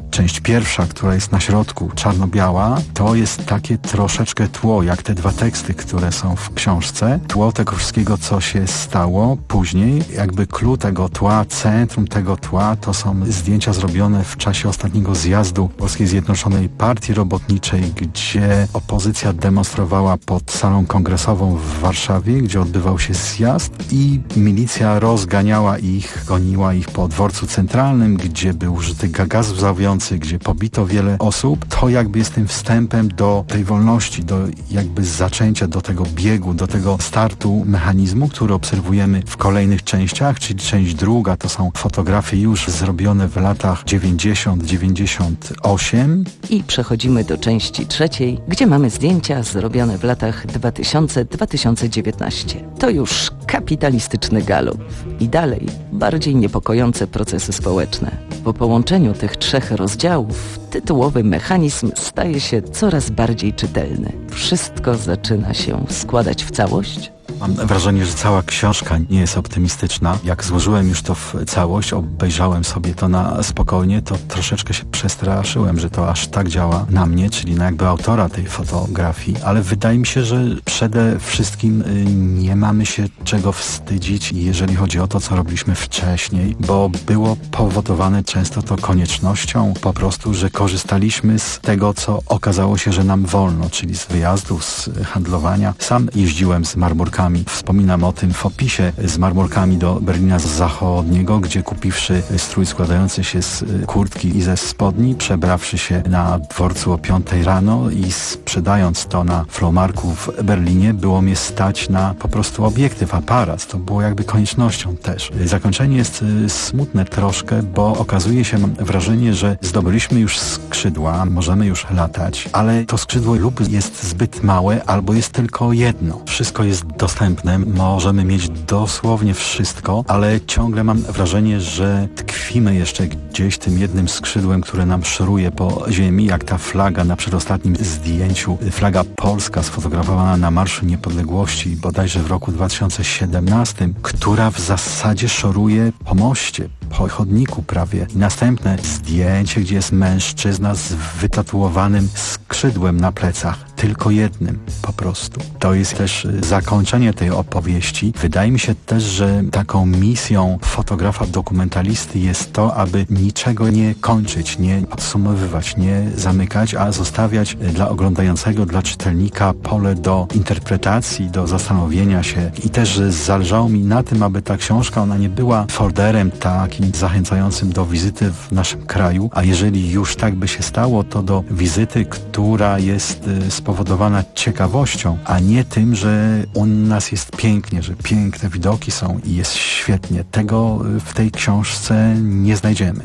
Speaker 11: część pierwsza, która jest na środku, czarno-biała, to jest takie troszeczkę tło, jak te dwa teksty, które są w książce. Tło tego wszystkiego, co się stało później. Jakby clue tego tła, centrum tego tła, to są zdjęcia zrobione w czasie ostatniego zjazdu Polskiej Zjednoczonej Partii Robotniczej, gdzie opozycja demonstrowała pod salą kongresową w Warszawie, gdzie odbywał się zjazd i milicja rozganiała ich, goniła ich po dworcu centralnym, gdzie był użyty gaz łzawiący, gdzie pobito wiele osób. To jakby jest tym wstępem do tej wolności, do jakby zaczęcia, do tego biegu, do tego startu mechanizmu, który obserwujemy w kolejnych częściach, czyli część druga to są fotografie już zrobione w latach dziewięćdziesiąt dziewięćdziesiąt osiem.
Speaker 9: I przechodzimy do części trzeciej, gdzie mamy zdjęcia zrobione w latach dwa tysiące do dwa tysiące dziewiętnastego. To już kapitalistyczny galop. I dalej bardziej niepokojące procesy społeczne. Po połączeniu tych trzech rozdziałów tytułowy mechanizm staje się coraz bardziej czytelny. Wszystko zaczyna się składać w całość.
Speaker 11: Mam wrażenie, że cała książka nie jest optymistyczna. Jak złożyłem już to w całość, obejrzałem sobie to na spokojnie, to troszeczkę się przestraszyłem, że to aż tak działa na mnie, czyli na jakby autora tej fotografii. Ale wydaje mi się, że przede wszystkim nie mamy się czego wstydzić, jeżeli chodzi o to, co robiliśmy wcześniej, bo było powodowane często to koniecznością po prostu, że korzystaliśmy z tego, co okazało się, że nam wolno, czyli z wyjazdów, z handlowania. Sam jeździłem z marmurkami. Wspominam o tym w opisie, z marmurkami do Berlina Zachodniego, gdzie kupiwszy strój składający się z kurtki i ze spodni, przebrawszy się na dworcu o piątej rano i sprzedając to na Flohmarku w Berlinie, było mnie stać na po prostu obiektyw, aparat. To było jakby koniecznością też. Zakończenie jest smutne troszkę, bo okazuje się, mam wrażenie, że zdobyliśmy już skrzydła, możemy już latać, ale to skrzydło lub jest zbyt małe, albo jest tylko jedno. Wszystko jest dostępne, możemy mieć dosłownie wszystko, ale ciągle mam wrażenie, że tkwimy jeszcze gdzieś tym jednym skrzydłem, które nam szoruje po ziemi, jak ta flaga na przedostatnim zdjęciu, flaga polska sfotografowana na Marszu Niepodległości bodajże w roku dwa tysiące siedemnastym, która w zasadzie szoruje po moście, po chodniku prawie. I następne zdjęcie, gdzie jest mężczyzna z wytatuowanym skrzydłem na plecach. Tylko jednym po prostu. To jest też zakończenie tej opowieści. Wydaje mi się też, że taką misją fotografa dokumentalisty jest to, aby niczego nie kończyć, nie podsumowywać, nie zamykać, a zostawiać dla oglądającego, dla czytelnika pole do interpretacji, do zastanowienia się. I też zależało mi na tym, aby ta książka, ona nie była folderem takim zachęcającym do wizyty w naszym kraju, a jeżeli już tak by się stało, to do wizyty, która jest spowodowana ciekawością, a nie tym, że u nas jest pięknie, że piękne widoki są i jest świetnie. Tego w tej książce nie znajdziemy.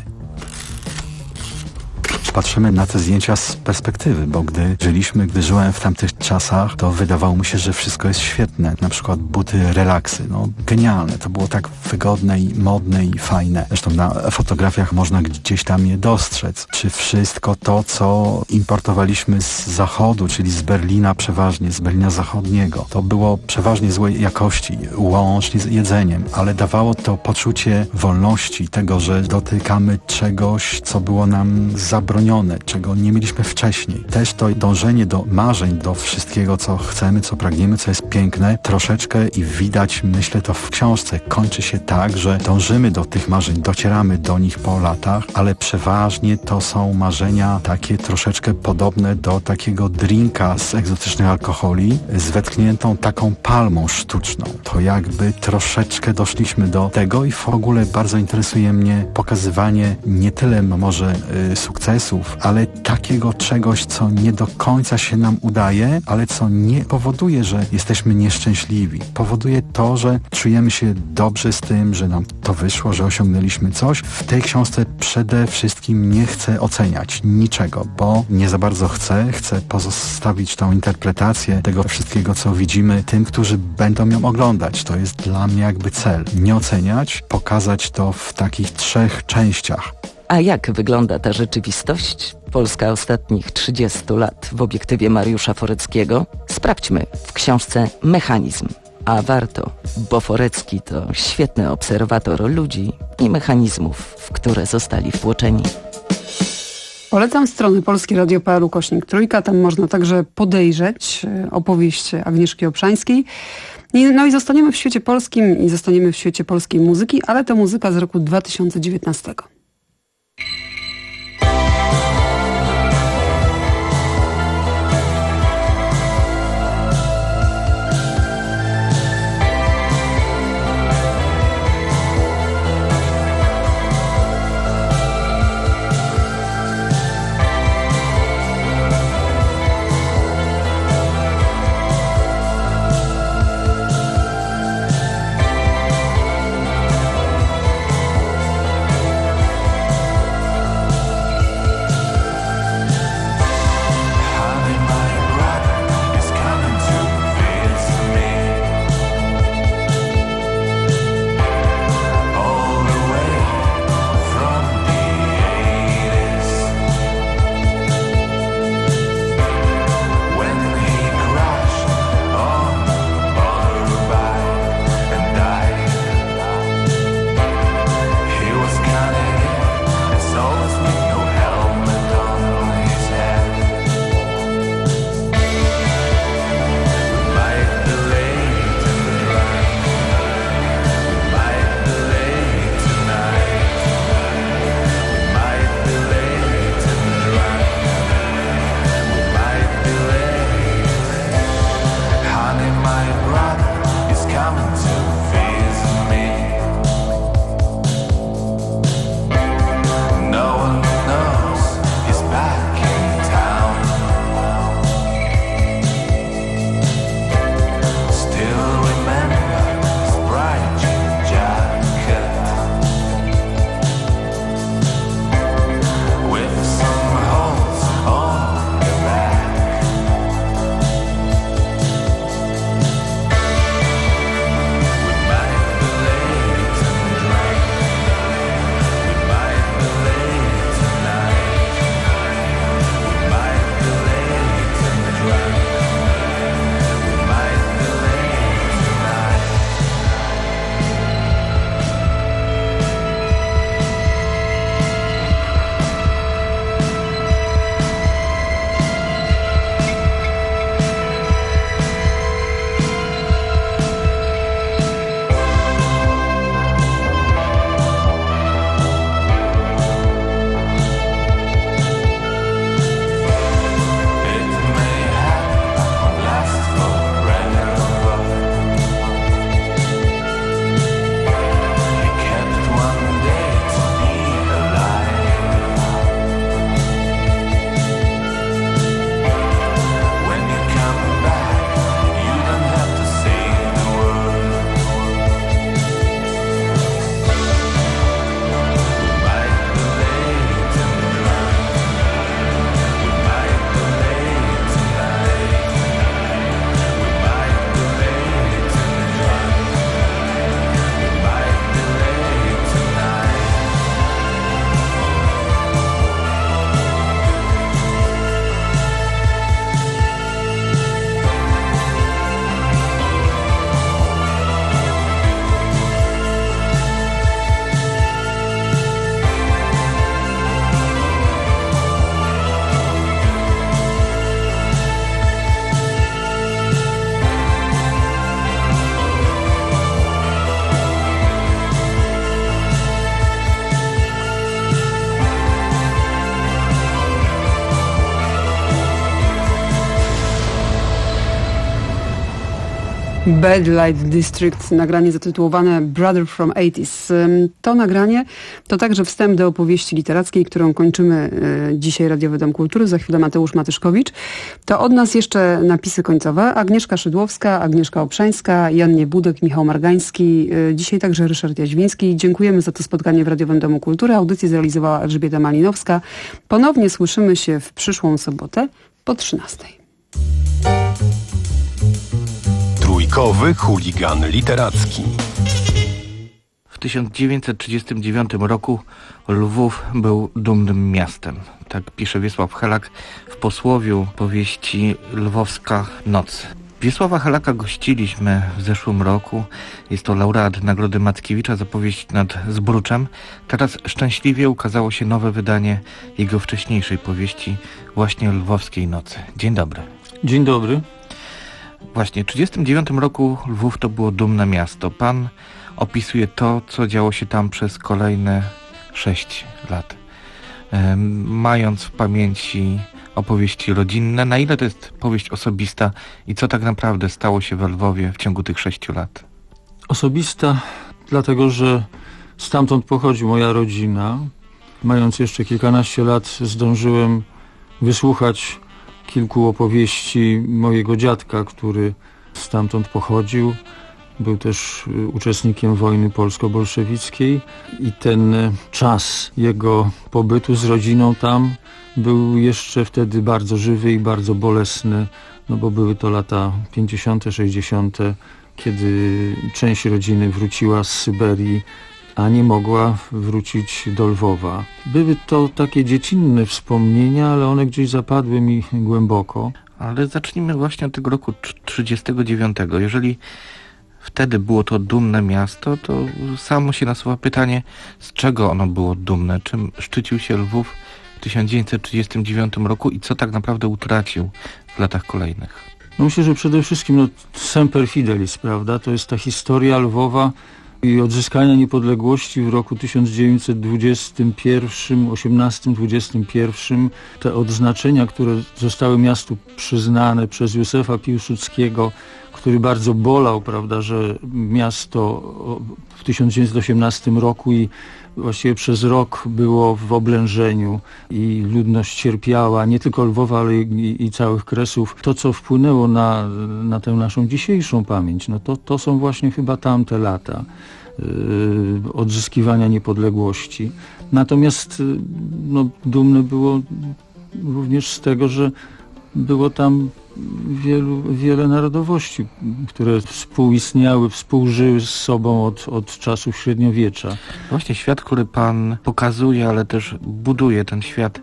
Speaker 11: Patrzymy na te zdjęcia z perspektywy, bo gdy żyliśmy, gdy żyłem w tamtych czasach, to wydawało mi się, że wszystko jest świetne. Na przykład buty relaksy, no genialne. To było tak wygodne i modne i fajne. Zresztą na fotografiach można gdzieś tam je dostrzec. Czy wszystko to, co importowaliśmy z zachodu, czyli z Berlina przeważnie, z Berlina Zachodniego, to było przeważnie złej jakości, łącznie z jedzeniem, ale dawało to poczucie wolności, tego, że dotykamy czegoś, co było nam zabronione, czego nie mieliśmy wcześniej. Też to dążenie do marzeń, do wszystkiego, co chcemy, co pragniemy, co jest piękne, troszeczkę i widać, myślę, to w książce kończy się tak, że dążymy do tych marzeń, docieramy do nich po latach, ale przeważnie to są marzenia takie troszeczkę podobne do takiego drinka z egzotycznych alkoholi z wetkniętą taką palmą sztuczną. To jakby troszeczkę doszliśmy do tego i w ogóle bardzo interesuje mnie pokazywanie nie tyle może y, sukcesu, ale takiego czegoś, co nie do końca się nam udaje, ale co nie powoduje, że jesteśmy nieszczęśliwi. Powoduje to, że czujemy się dobrze z tym, że nam to wyszło, że osiągnęliśmy coś. W tej książce przede wszystkim nie chcę oceniać niczego, bo nie za bardzo chcę. Chcę pozostawić tą interpretację tego wszystkiego, co widzimy tym, którzy będą ją oglądać. To jest dla mnie jakby cel. Nie oceniać, pokazać to w takich trzech częściach.
Speaker 9: A jak wygląda ta rzeczywistość? Polska ostatnich trzydziestu lat w obiektywie Mariusza Foreckiego? Sprawdźmy w książce Mechanizm. A warto, bo Forecki to świetny obserwator ludzi i mechanizmów, w które zostali wtłoczeni.
Speaker 2: Polecam stronę polskie radio kropka p l ukośnik trójka. Tam można także podejrzeć opowieść Agnieszki Obszańskiej. No i zostaniemy w świecie polskim i zostaniemy w świecie polskiej muzyki, ale to muzyka z roku dwa tysiące dziewiętnastego. Bad Light District, nagranie zatytułowane Brother from eighties. To nagranie to także wstęp do opowieści literackiej, którą kończymy dzisiaj Radiowy Dom Kultury. Za chwilę Mateusz Matyszkowicz. To od nas jeszcze napisy końcowe. Agnieszka Szydłowska, Agnieszka Obszańska, Jan Niebudek, Michał Margański. Dzisiaj także Ryszard Jaźwiński. Dziękujemy za to spotkanie w Radiowym Domu Kultury. Audycję zrealizowała Elżbieta Malinowska. Ponownie słyszymy się w przyszłą sobotę po trzynastej.
Speaker 7: Trójkowy chuligan literacki.
Speaker 12: W tysiąc dziewięćset trzydziestym dziewiątym roku Lwów był dumnym miastem. Tak pisze Wiesław Helak w posłowiu powieści Lwowska noc. W Wiesława Halaka gościliśmy w zeszłym roku. Jest to laureat Nagrody Mackiewicza za powieść Nad Zbruczem. Teraz szczęśliwie ukazało się nowe wydanie jego wcześniejszej powieści, właśnie Lwowskiej Nocy. Dzień dobry.
Speaker 13: Dzień dobry.
Speaker 12: Właśnie, w trzydziestym dziewiątym roku Lwów to było dumne miasto. Pan opisuje to, co działo się tam przez kolejne sześć lat. Mając w pamięci opowieści rodzinne, na ile to jest powieść osobista i co tak naprawdę stało się we Lwowie w ciągu tych sześciu lat?
Speaker 13: Osobista, dlatego że stamtąd pochodzi moja rodzina. Mając jeszcze kilkanaście lat, zdążyłem wysłuchać kilku opowieści mojego dziadka, który stamtąd pochodził. Był też uczestnikiem wojny polsko-bolszewickiej i ten czas jego pobytu z rodziną tam był jeszcze wtedy bardzo żywy i bardzo bolesny, no bo były to lata pięćdziesiąte, sześćdziesiąte, kiedy część rodziny wróciła z Syberii, a nie mogła wrócić do Lwowa. Były to takie dziecinne wspomnienia, ale one gdzieś zapadły mi głęboko.
Speaker 12: Ale zacznijmy właśnie od tego roku trzydziestego dziewiątego. Jeżeli wtedy było to dumne miasto, to samo się nasuwa pytanie, z czego ono było dumne? Czym szczycił się Lwów w tysiąc dziewięćset trzydziestym dziewiątym roku i co tak naprawdę utracił w latach kolejnych?
Speaker 13: No myślę, że przede wszystkim no, semper fidelis, prawda? To jest ta historia Lwowa i odzyskania niepodległości w roku tysiąc dziewięćset dwudziestym pierwszym, osiemnastym, dwudziestym pierwszym. Te odznaczenia, które zostały miastu przyznane przez Józefa Piłsudskiego, który bardzo bolał, prawda, że miasto w tysiąc dziewięćset osiemnastym roku i właściwie przez rok było w oblężeniu i ludność cierpiała, nie tylko Lwowa, ale i, i całych Kresów. To, co wpłynęło na, na tę naszą dzisiejszą pamięć, no to, to są właśnie chyba tamte lata yy, odzyskiwania niepodległości. Natomiast no, dumne było również z tego, że było tam wielu, wiele narodowości, które współistniały, współżyły z sobą od, od czasów średniowiecza.
Speaker 12: Właśnie świat, który pan pokazuje, ale też buduje, ten świat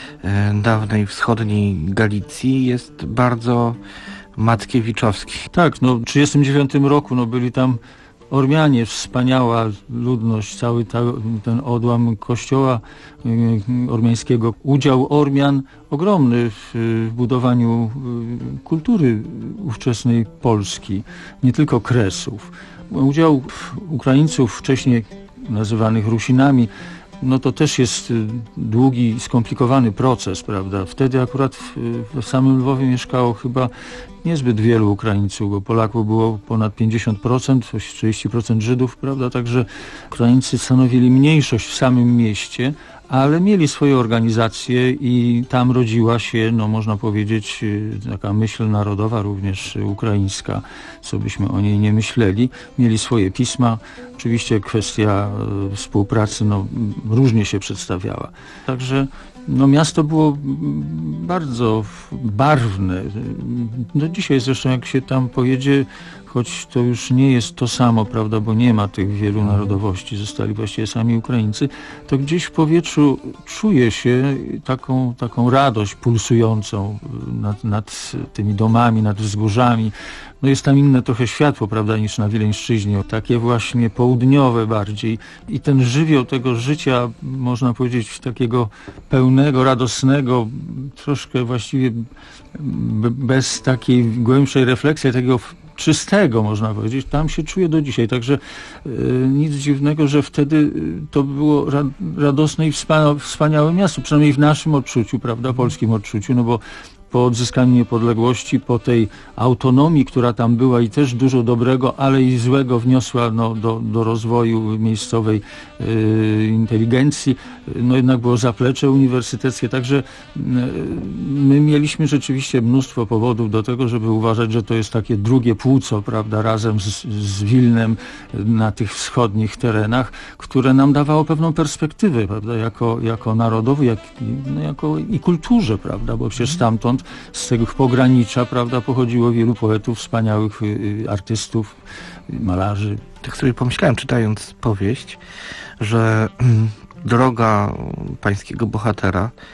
Speaker 12: e, dawnej wschodniej Galicji, jest bardzo mackiewiczowski.
Speaker 13: Tak, no w trzydziestym dziewiątym roku no, byli tam Ormianie, wspaniała ludność, cały ta, ten odłam kościoła ormiańskiego. Udział Ormian ogromny w, w budowaniu kultury ówczesnej Polski, nie tylko Kresów. Udział Ukraińców, wcześniej nazywanych Rusinami, no to też jest długi, skomplikowany proces, prawda? Wtedy akurat w, w samym Lwowie mieszkało chyba niezbyt wielu Ukraińców, bo Polaków było ponad pięćdziesiąt procent, trzydzieści procent Żydów, prawda? Także Ukraińcy stanowili mniejszość w samym mieście, ale mieli swoje organizacje i tam rodziła się, no można powiedzieć, taka myśl narodowa, również ukraińska, co byśmy o niej nie myśleli. Mieli swoje pisma. Oczywiście kwestia e, współpracy no, różnie się przedstawiała. Także no, miasto było bardzo barwne. No, dzisiaj zresztą jak się tam pojedzie, choć to już nie jest to samo, prawda, bo nie ma tych wielu narodowości, zostali właściwie sami Ukraińcy, to gdzieś w powietrzu czuje się taką, taką radość pulsującą nad, nad tymi domami, nad wzgórzami. No jest tam inne trochę światło, prawda, niż na Wileńszczyźnie, takie właśnie południowe bardziej. I ten żywioł tego życia, można powiedzieć, takiego pełnego, radosnego, troszkę właściwie bez takiej głębszej refleksji, takiego czystego, można powiedzieć, tam się czuje do dzisiaj. Także y, nic dziwnego, że wtedy to było ra radosne i wspania wspaniałe miasto, przynajmniej w naszym odczuciu, prawda, polskim odczuciu, no bo po odzyskaniu niepodległości, po tej autonomii, która tam była i też dużo dobrego, ale i złego wniosła no, do, do rozwoju miejscowej y, inteligencji, no jednak było zaplecze uniwersyteckie, także y, my mieliśmy rzeczywiście mnóstwo powodów do tego, żeby uważać, że to jest takie drugie płuco, prawda, razem z, z Wilnem na tych wschodnich terenach, które nam dawało pewną perspektywę, prawda, jako, jako narodowy, jak, no, jako i kulturze, prawda, bo przecież stamtąd z tego pogranicza, prawda, pochodziło wielu poetów, wspaniałych y, artystów, y, malarzy.
Speaker 12: Tak sobie pomyślałem, czytając powieść, że droga pańskiego bohatera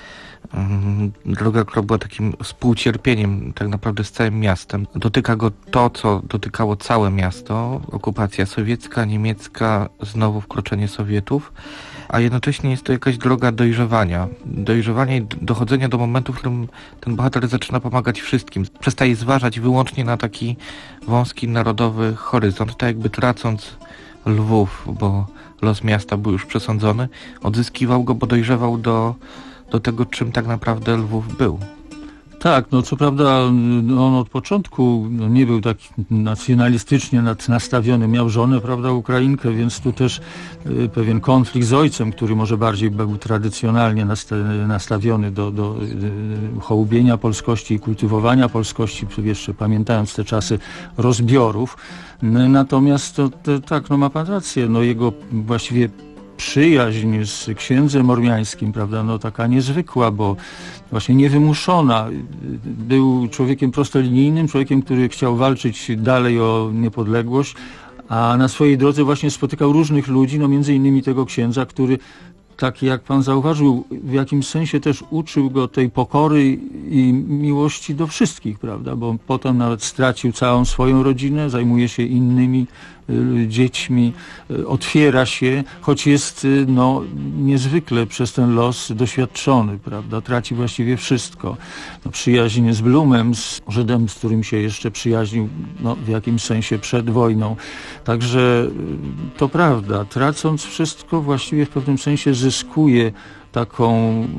Speaker 12: Droga, która była takim współcierpieniem tak naprawdę z całym miastem. Dotyka go to, co dotykało całe miasto. Okupacja sowiecka, niemiecka, znowu wkroczenie Sowietów, a jednocześnie jest to jakaś droga dojrzewania. Dojrzewania i dochodzenia do momentu, w którym ten bohater zaczyna pomagać wszystkim. Przestaje zważać wyłącznie na taki wąski, narodowy horyzont, tak jakby tracąc Lwów, bo los miasta był już przesądzony, odzyskiwał go, bo dojrzewał do do tego, czym tak naprawdę Lwów był.
Speaker 13: Tak, no co prawda on od początku no, nie był tak nacjonalistycznie nastawiony, miał żonę, prawda, Ukrainkę, więc tu też y, pewien konflikt z ojcem, który może bardziej był tradycjonalnie nasta nastawiony do, do y, hołubienia polskości i kultywowania polskości, jeszcze pamiętając te czasy rozbiorów. Natomiast to, to, tak, no ma pan rację, no jego właściwie przyjaźń z księdzem ormiańskim, prawda, no taka niezwykła, bo właśnie niewymuszona. Był człowiekiem prostolinijnym, człowiekiem, który chciał walczyć dalej o niepodległość, a na swojej drodze właśnie spotykał różnych ludzi, no między innymi tego księdza, który, tak jak pan zauważył, w jakimś sensie też uczył go tej pokory i miłości do wszystkich, prawda, bo potem nawet stracił całą swoją rodzinę, zajmuje się innymi y, dziećmi, y, otwiera się, choć jest y, no, niezwykle przez ten los doświadczony, prawda, traci właściwie wszystko. No, przyjaźń z Blumem, z Żydem, z którym się jeszcze przyjaźnił no, w jakimś sensie przed wojną. Także y, to prawda, tracąc wszystko właściwie w pewnym sensie zyskuje taką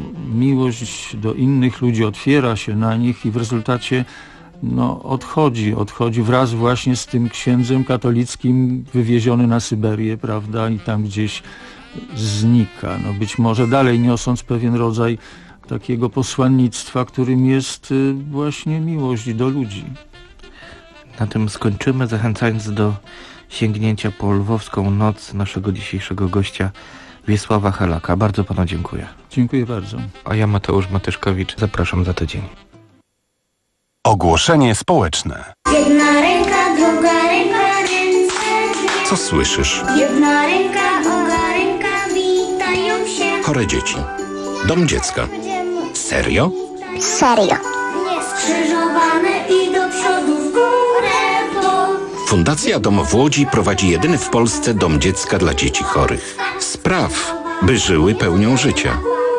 Speaker 13: miłość do innych ludzi, otwiera się na nich i w rezultacie no, odchodzi, odchodzi wraz właśnie z tym księdzem katolickim wywieziony na Syberię, prawda, i tam gdzieś znika. No, być może dalej niosąc pewien rodzaj takiego posłannictwa, którym jest właśnie miłość do ludzi.
Speaker 12: Na tym skończymy, zachęcając do sięgnięcia po lwowską noc naszego dzisiejszego gościa Wiesława Helaka. Bardzo panu dziękuję.
Speaker 13: Dziękuję bardzo.
Speaker 12: A ja, Mateusz Matyszkowicz, zapraszam za tydzień.
Speaker 7: Ogłoszenie społeczne.
Speaker 10: Jedna ręka, druga ręka, ręce dwie.
Speaker 15: Co słyszysz?
Speaker 10: Jedna ręka, druga ręka, witają się.
Speaker 15: Chore dzieci. Dom dziecka. Serio?
Speaker 10: Serio. Nieskrzyżowane i do przodu w górę, bo...
Speaker 15: Fundacja Dom w Łodzi prowadzi jedyny w Polsce dom dziecka dla dzieci chorych. Spraw, by żyły pełnią życia.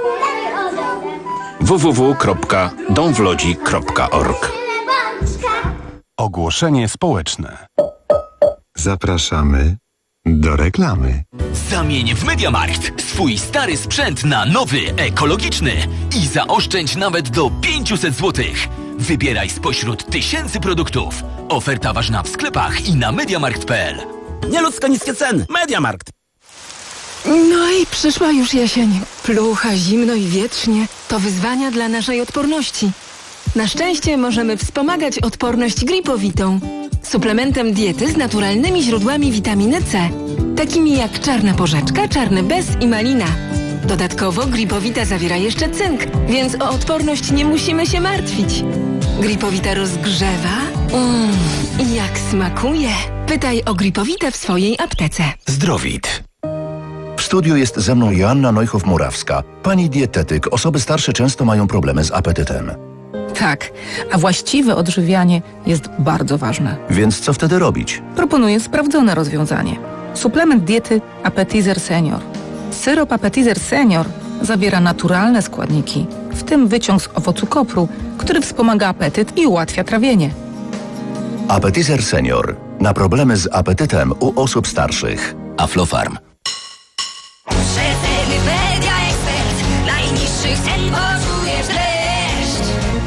Speaker 15: w w w kropka dom w lodzi kropka org.
Speaker 7: Ogłoszenie społeczne. Zapraszamy do reklamy.
Speaker 16: Zamień w MediaMarkt swój stary sprzęt na nowy, ekologiczny i zaoszczędź nawet do pięćset złotych. Wybieraj spośród tysięcy produktów. Oferta ważna w sklepach i na mediamarkt kropka p l.
Speaker 17: Nieludzko niskie ceny. MediaMarkt.
Speaker 18: No i przyszła już jesień. Plucha, zimno i wietrznie. To wyzwania dla naszej odporności. Na szczęście możemy wspomagać odporność gripowitą. Suplementem diety z naturalnymi źródłami witaminy C. Takimi jak czarna porzeczka, czarny bez i malina. Dodatkowo gripowita zawiera jeszcze cynk, więc o odporność nie musimy się martwić. Gripowita rozgrzewa. Mmm, i jak smakuje. Pytaj o gripowitę w swojej aptece.
Speaker 15: Zdrowit.
Speaker 19: W studiu jest ze mną Joanna Neuchow-Murawska. Pani dietetyk, osoby starsze często mają problemy z apetytem.
Speaker 20: Tak, a właściwe odżywianie jest bardzo ważne.
Speaker 19: Więc co wtedy robić?
Speaker 20: Proponuję sprawdzone rozwiązanie. Suplement diety Appetizer Senior. Syrop Appetizer Senior zawiera naturalne składniki, w tym wyciąg z owocu kopru, który wspomaga apetyt i ułatwia trawienie.
Speaker 19: Appetizer Senior. Na problemy z apetytem u osób starszych.
Speaker 16: Aflofarm.
Speaker 26: Przeceny Media Expert. Najniższych cen poczujesz dreszcz.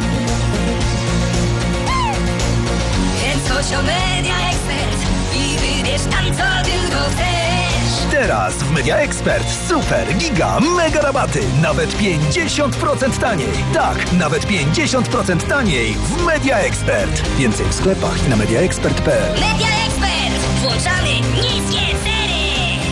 Speaker 26: Więc chodź o Media Expert i wybierz tam, co tylko chcesz.
Speaker 27: Teraz w Media Expert super, giga, mega rabaty. Nawet pięćdziesiąt procent taniej. Tak, nawet pięćdziesiąt procent taniej w Media Expert. Więcej w sklepach i na media expert kropka p l.
Speaker 26: Media Expert. Włączamy niskie ceny.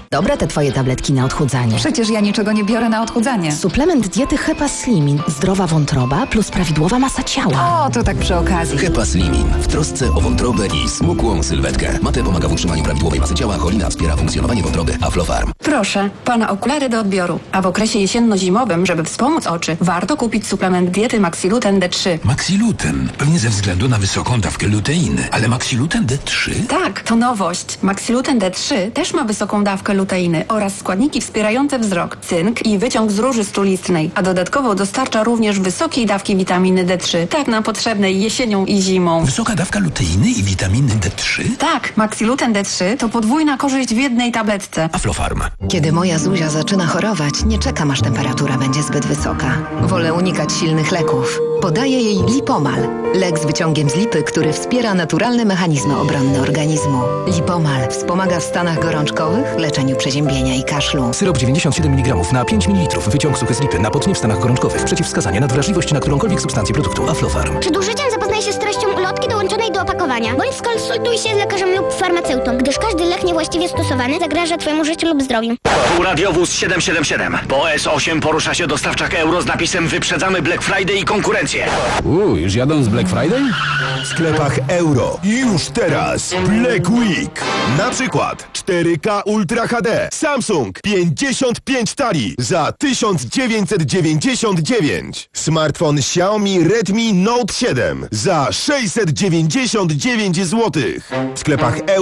Speaker 3: Dobre te twoje tabletki na odchudzanie.
Speaker 14: Przecież ja niczego nie biorę na odchudzanie.
Speaker 3: Suplement diety Hepa Slimin. Zdrowa wątroba plus prawidłowa masa ciała.
Speaker 14: O, to tak przy okazji.
Speaker 21: Hepa Slimin. W trosce o wątrobę i smukłą sylwetkę. Mate pomaga w utrzymaniu prawidłowej masy ciała, cholina wspiera funkcjonowanie wątroby. Aflofarm.
Speaker 22: Proszę, pana okulary do odbioru. A w okresie jesienno-zimowym, żeby wspomóc oczy, warto kupić suplement diety Maxiluten D trzy.
Speaker 23: Maxiluten? Pewnie ze względu na wysoką dawkę luteiny. Ale Maxiluten D trzy?
Speaker 22: Tak, to nowość. Maxiluten D trzy też ma wysoką dawkę luteiny oraz składniki wspierające wzrok, cynk i wyciąg z róży stulistnej, a dodatkowo dostarcza również wysokiej dawki witaminy D trzy, tak nam potrzebnej jesienią i zimą.
Speaker 23: Wysoka dawka luteiny i witaminy D trzy?
Speaker 22: Tak, Maxiluten D trzy to podwójna korzyść w jednej tabletce.
Speaker 23: Aflofarm.
Speaker 3: Kiedy moja Zuzia zaczyna chorować, nie czekam aż temperatura będzie zbyt wysoka. Wolę unikać silnych leków. Podaję jej Lipomal. Lek z wyciągiem z lipy, który wspiera naturalne mechanizmy obronne organizmu. Lipomal wspomaga w stanach gorączkowych, leczeniu przeziębienia i kaszlu.
Speaker 27: Syrop dziewięćdziesiąt siedem miligramów na pięć mililitrów. Wyciąg suchy z lipy na potnie w stanach gorączkowych. Przeciwwskazania, nadwrażliwość na którąkolwiek substancję produktu. Aflofarm.
Speaker 24: Przed użyciem zapoznaj się z treścią ulotki dołączonej do opakowania, bądź skonsultuj się z lekarzem lub farmaceutą, gdyż każdy lek niewłaściwie stosowany zagraża twojemu życiu lub zdrowiu.
Speaker 25: Tu radiowóz siedem siedem siedem. Po S osiem porusza się dostawczak euro z napisem wyprzedzamy Black Friday i konkurencję.
Speaker 28: Uuu, już jadą z Black Friday?
Speaker 27: W sklepach euro. Już teraz Black Week. Na przykład cztery K Ultra H D Samsung pięćdziesiąt pięć talii za tysiąc dziewięćset dziewięćdziesiąt dziewięć. Smartfon Xiaomi Redmi Note siedem za sześćset dziewięćdziesiąt dziewięć złotych. W sklepach euro.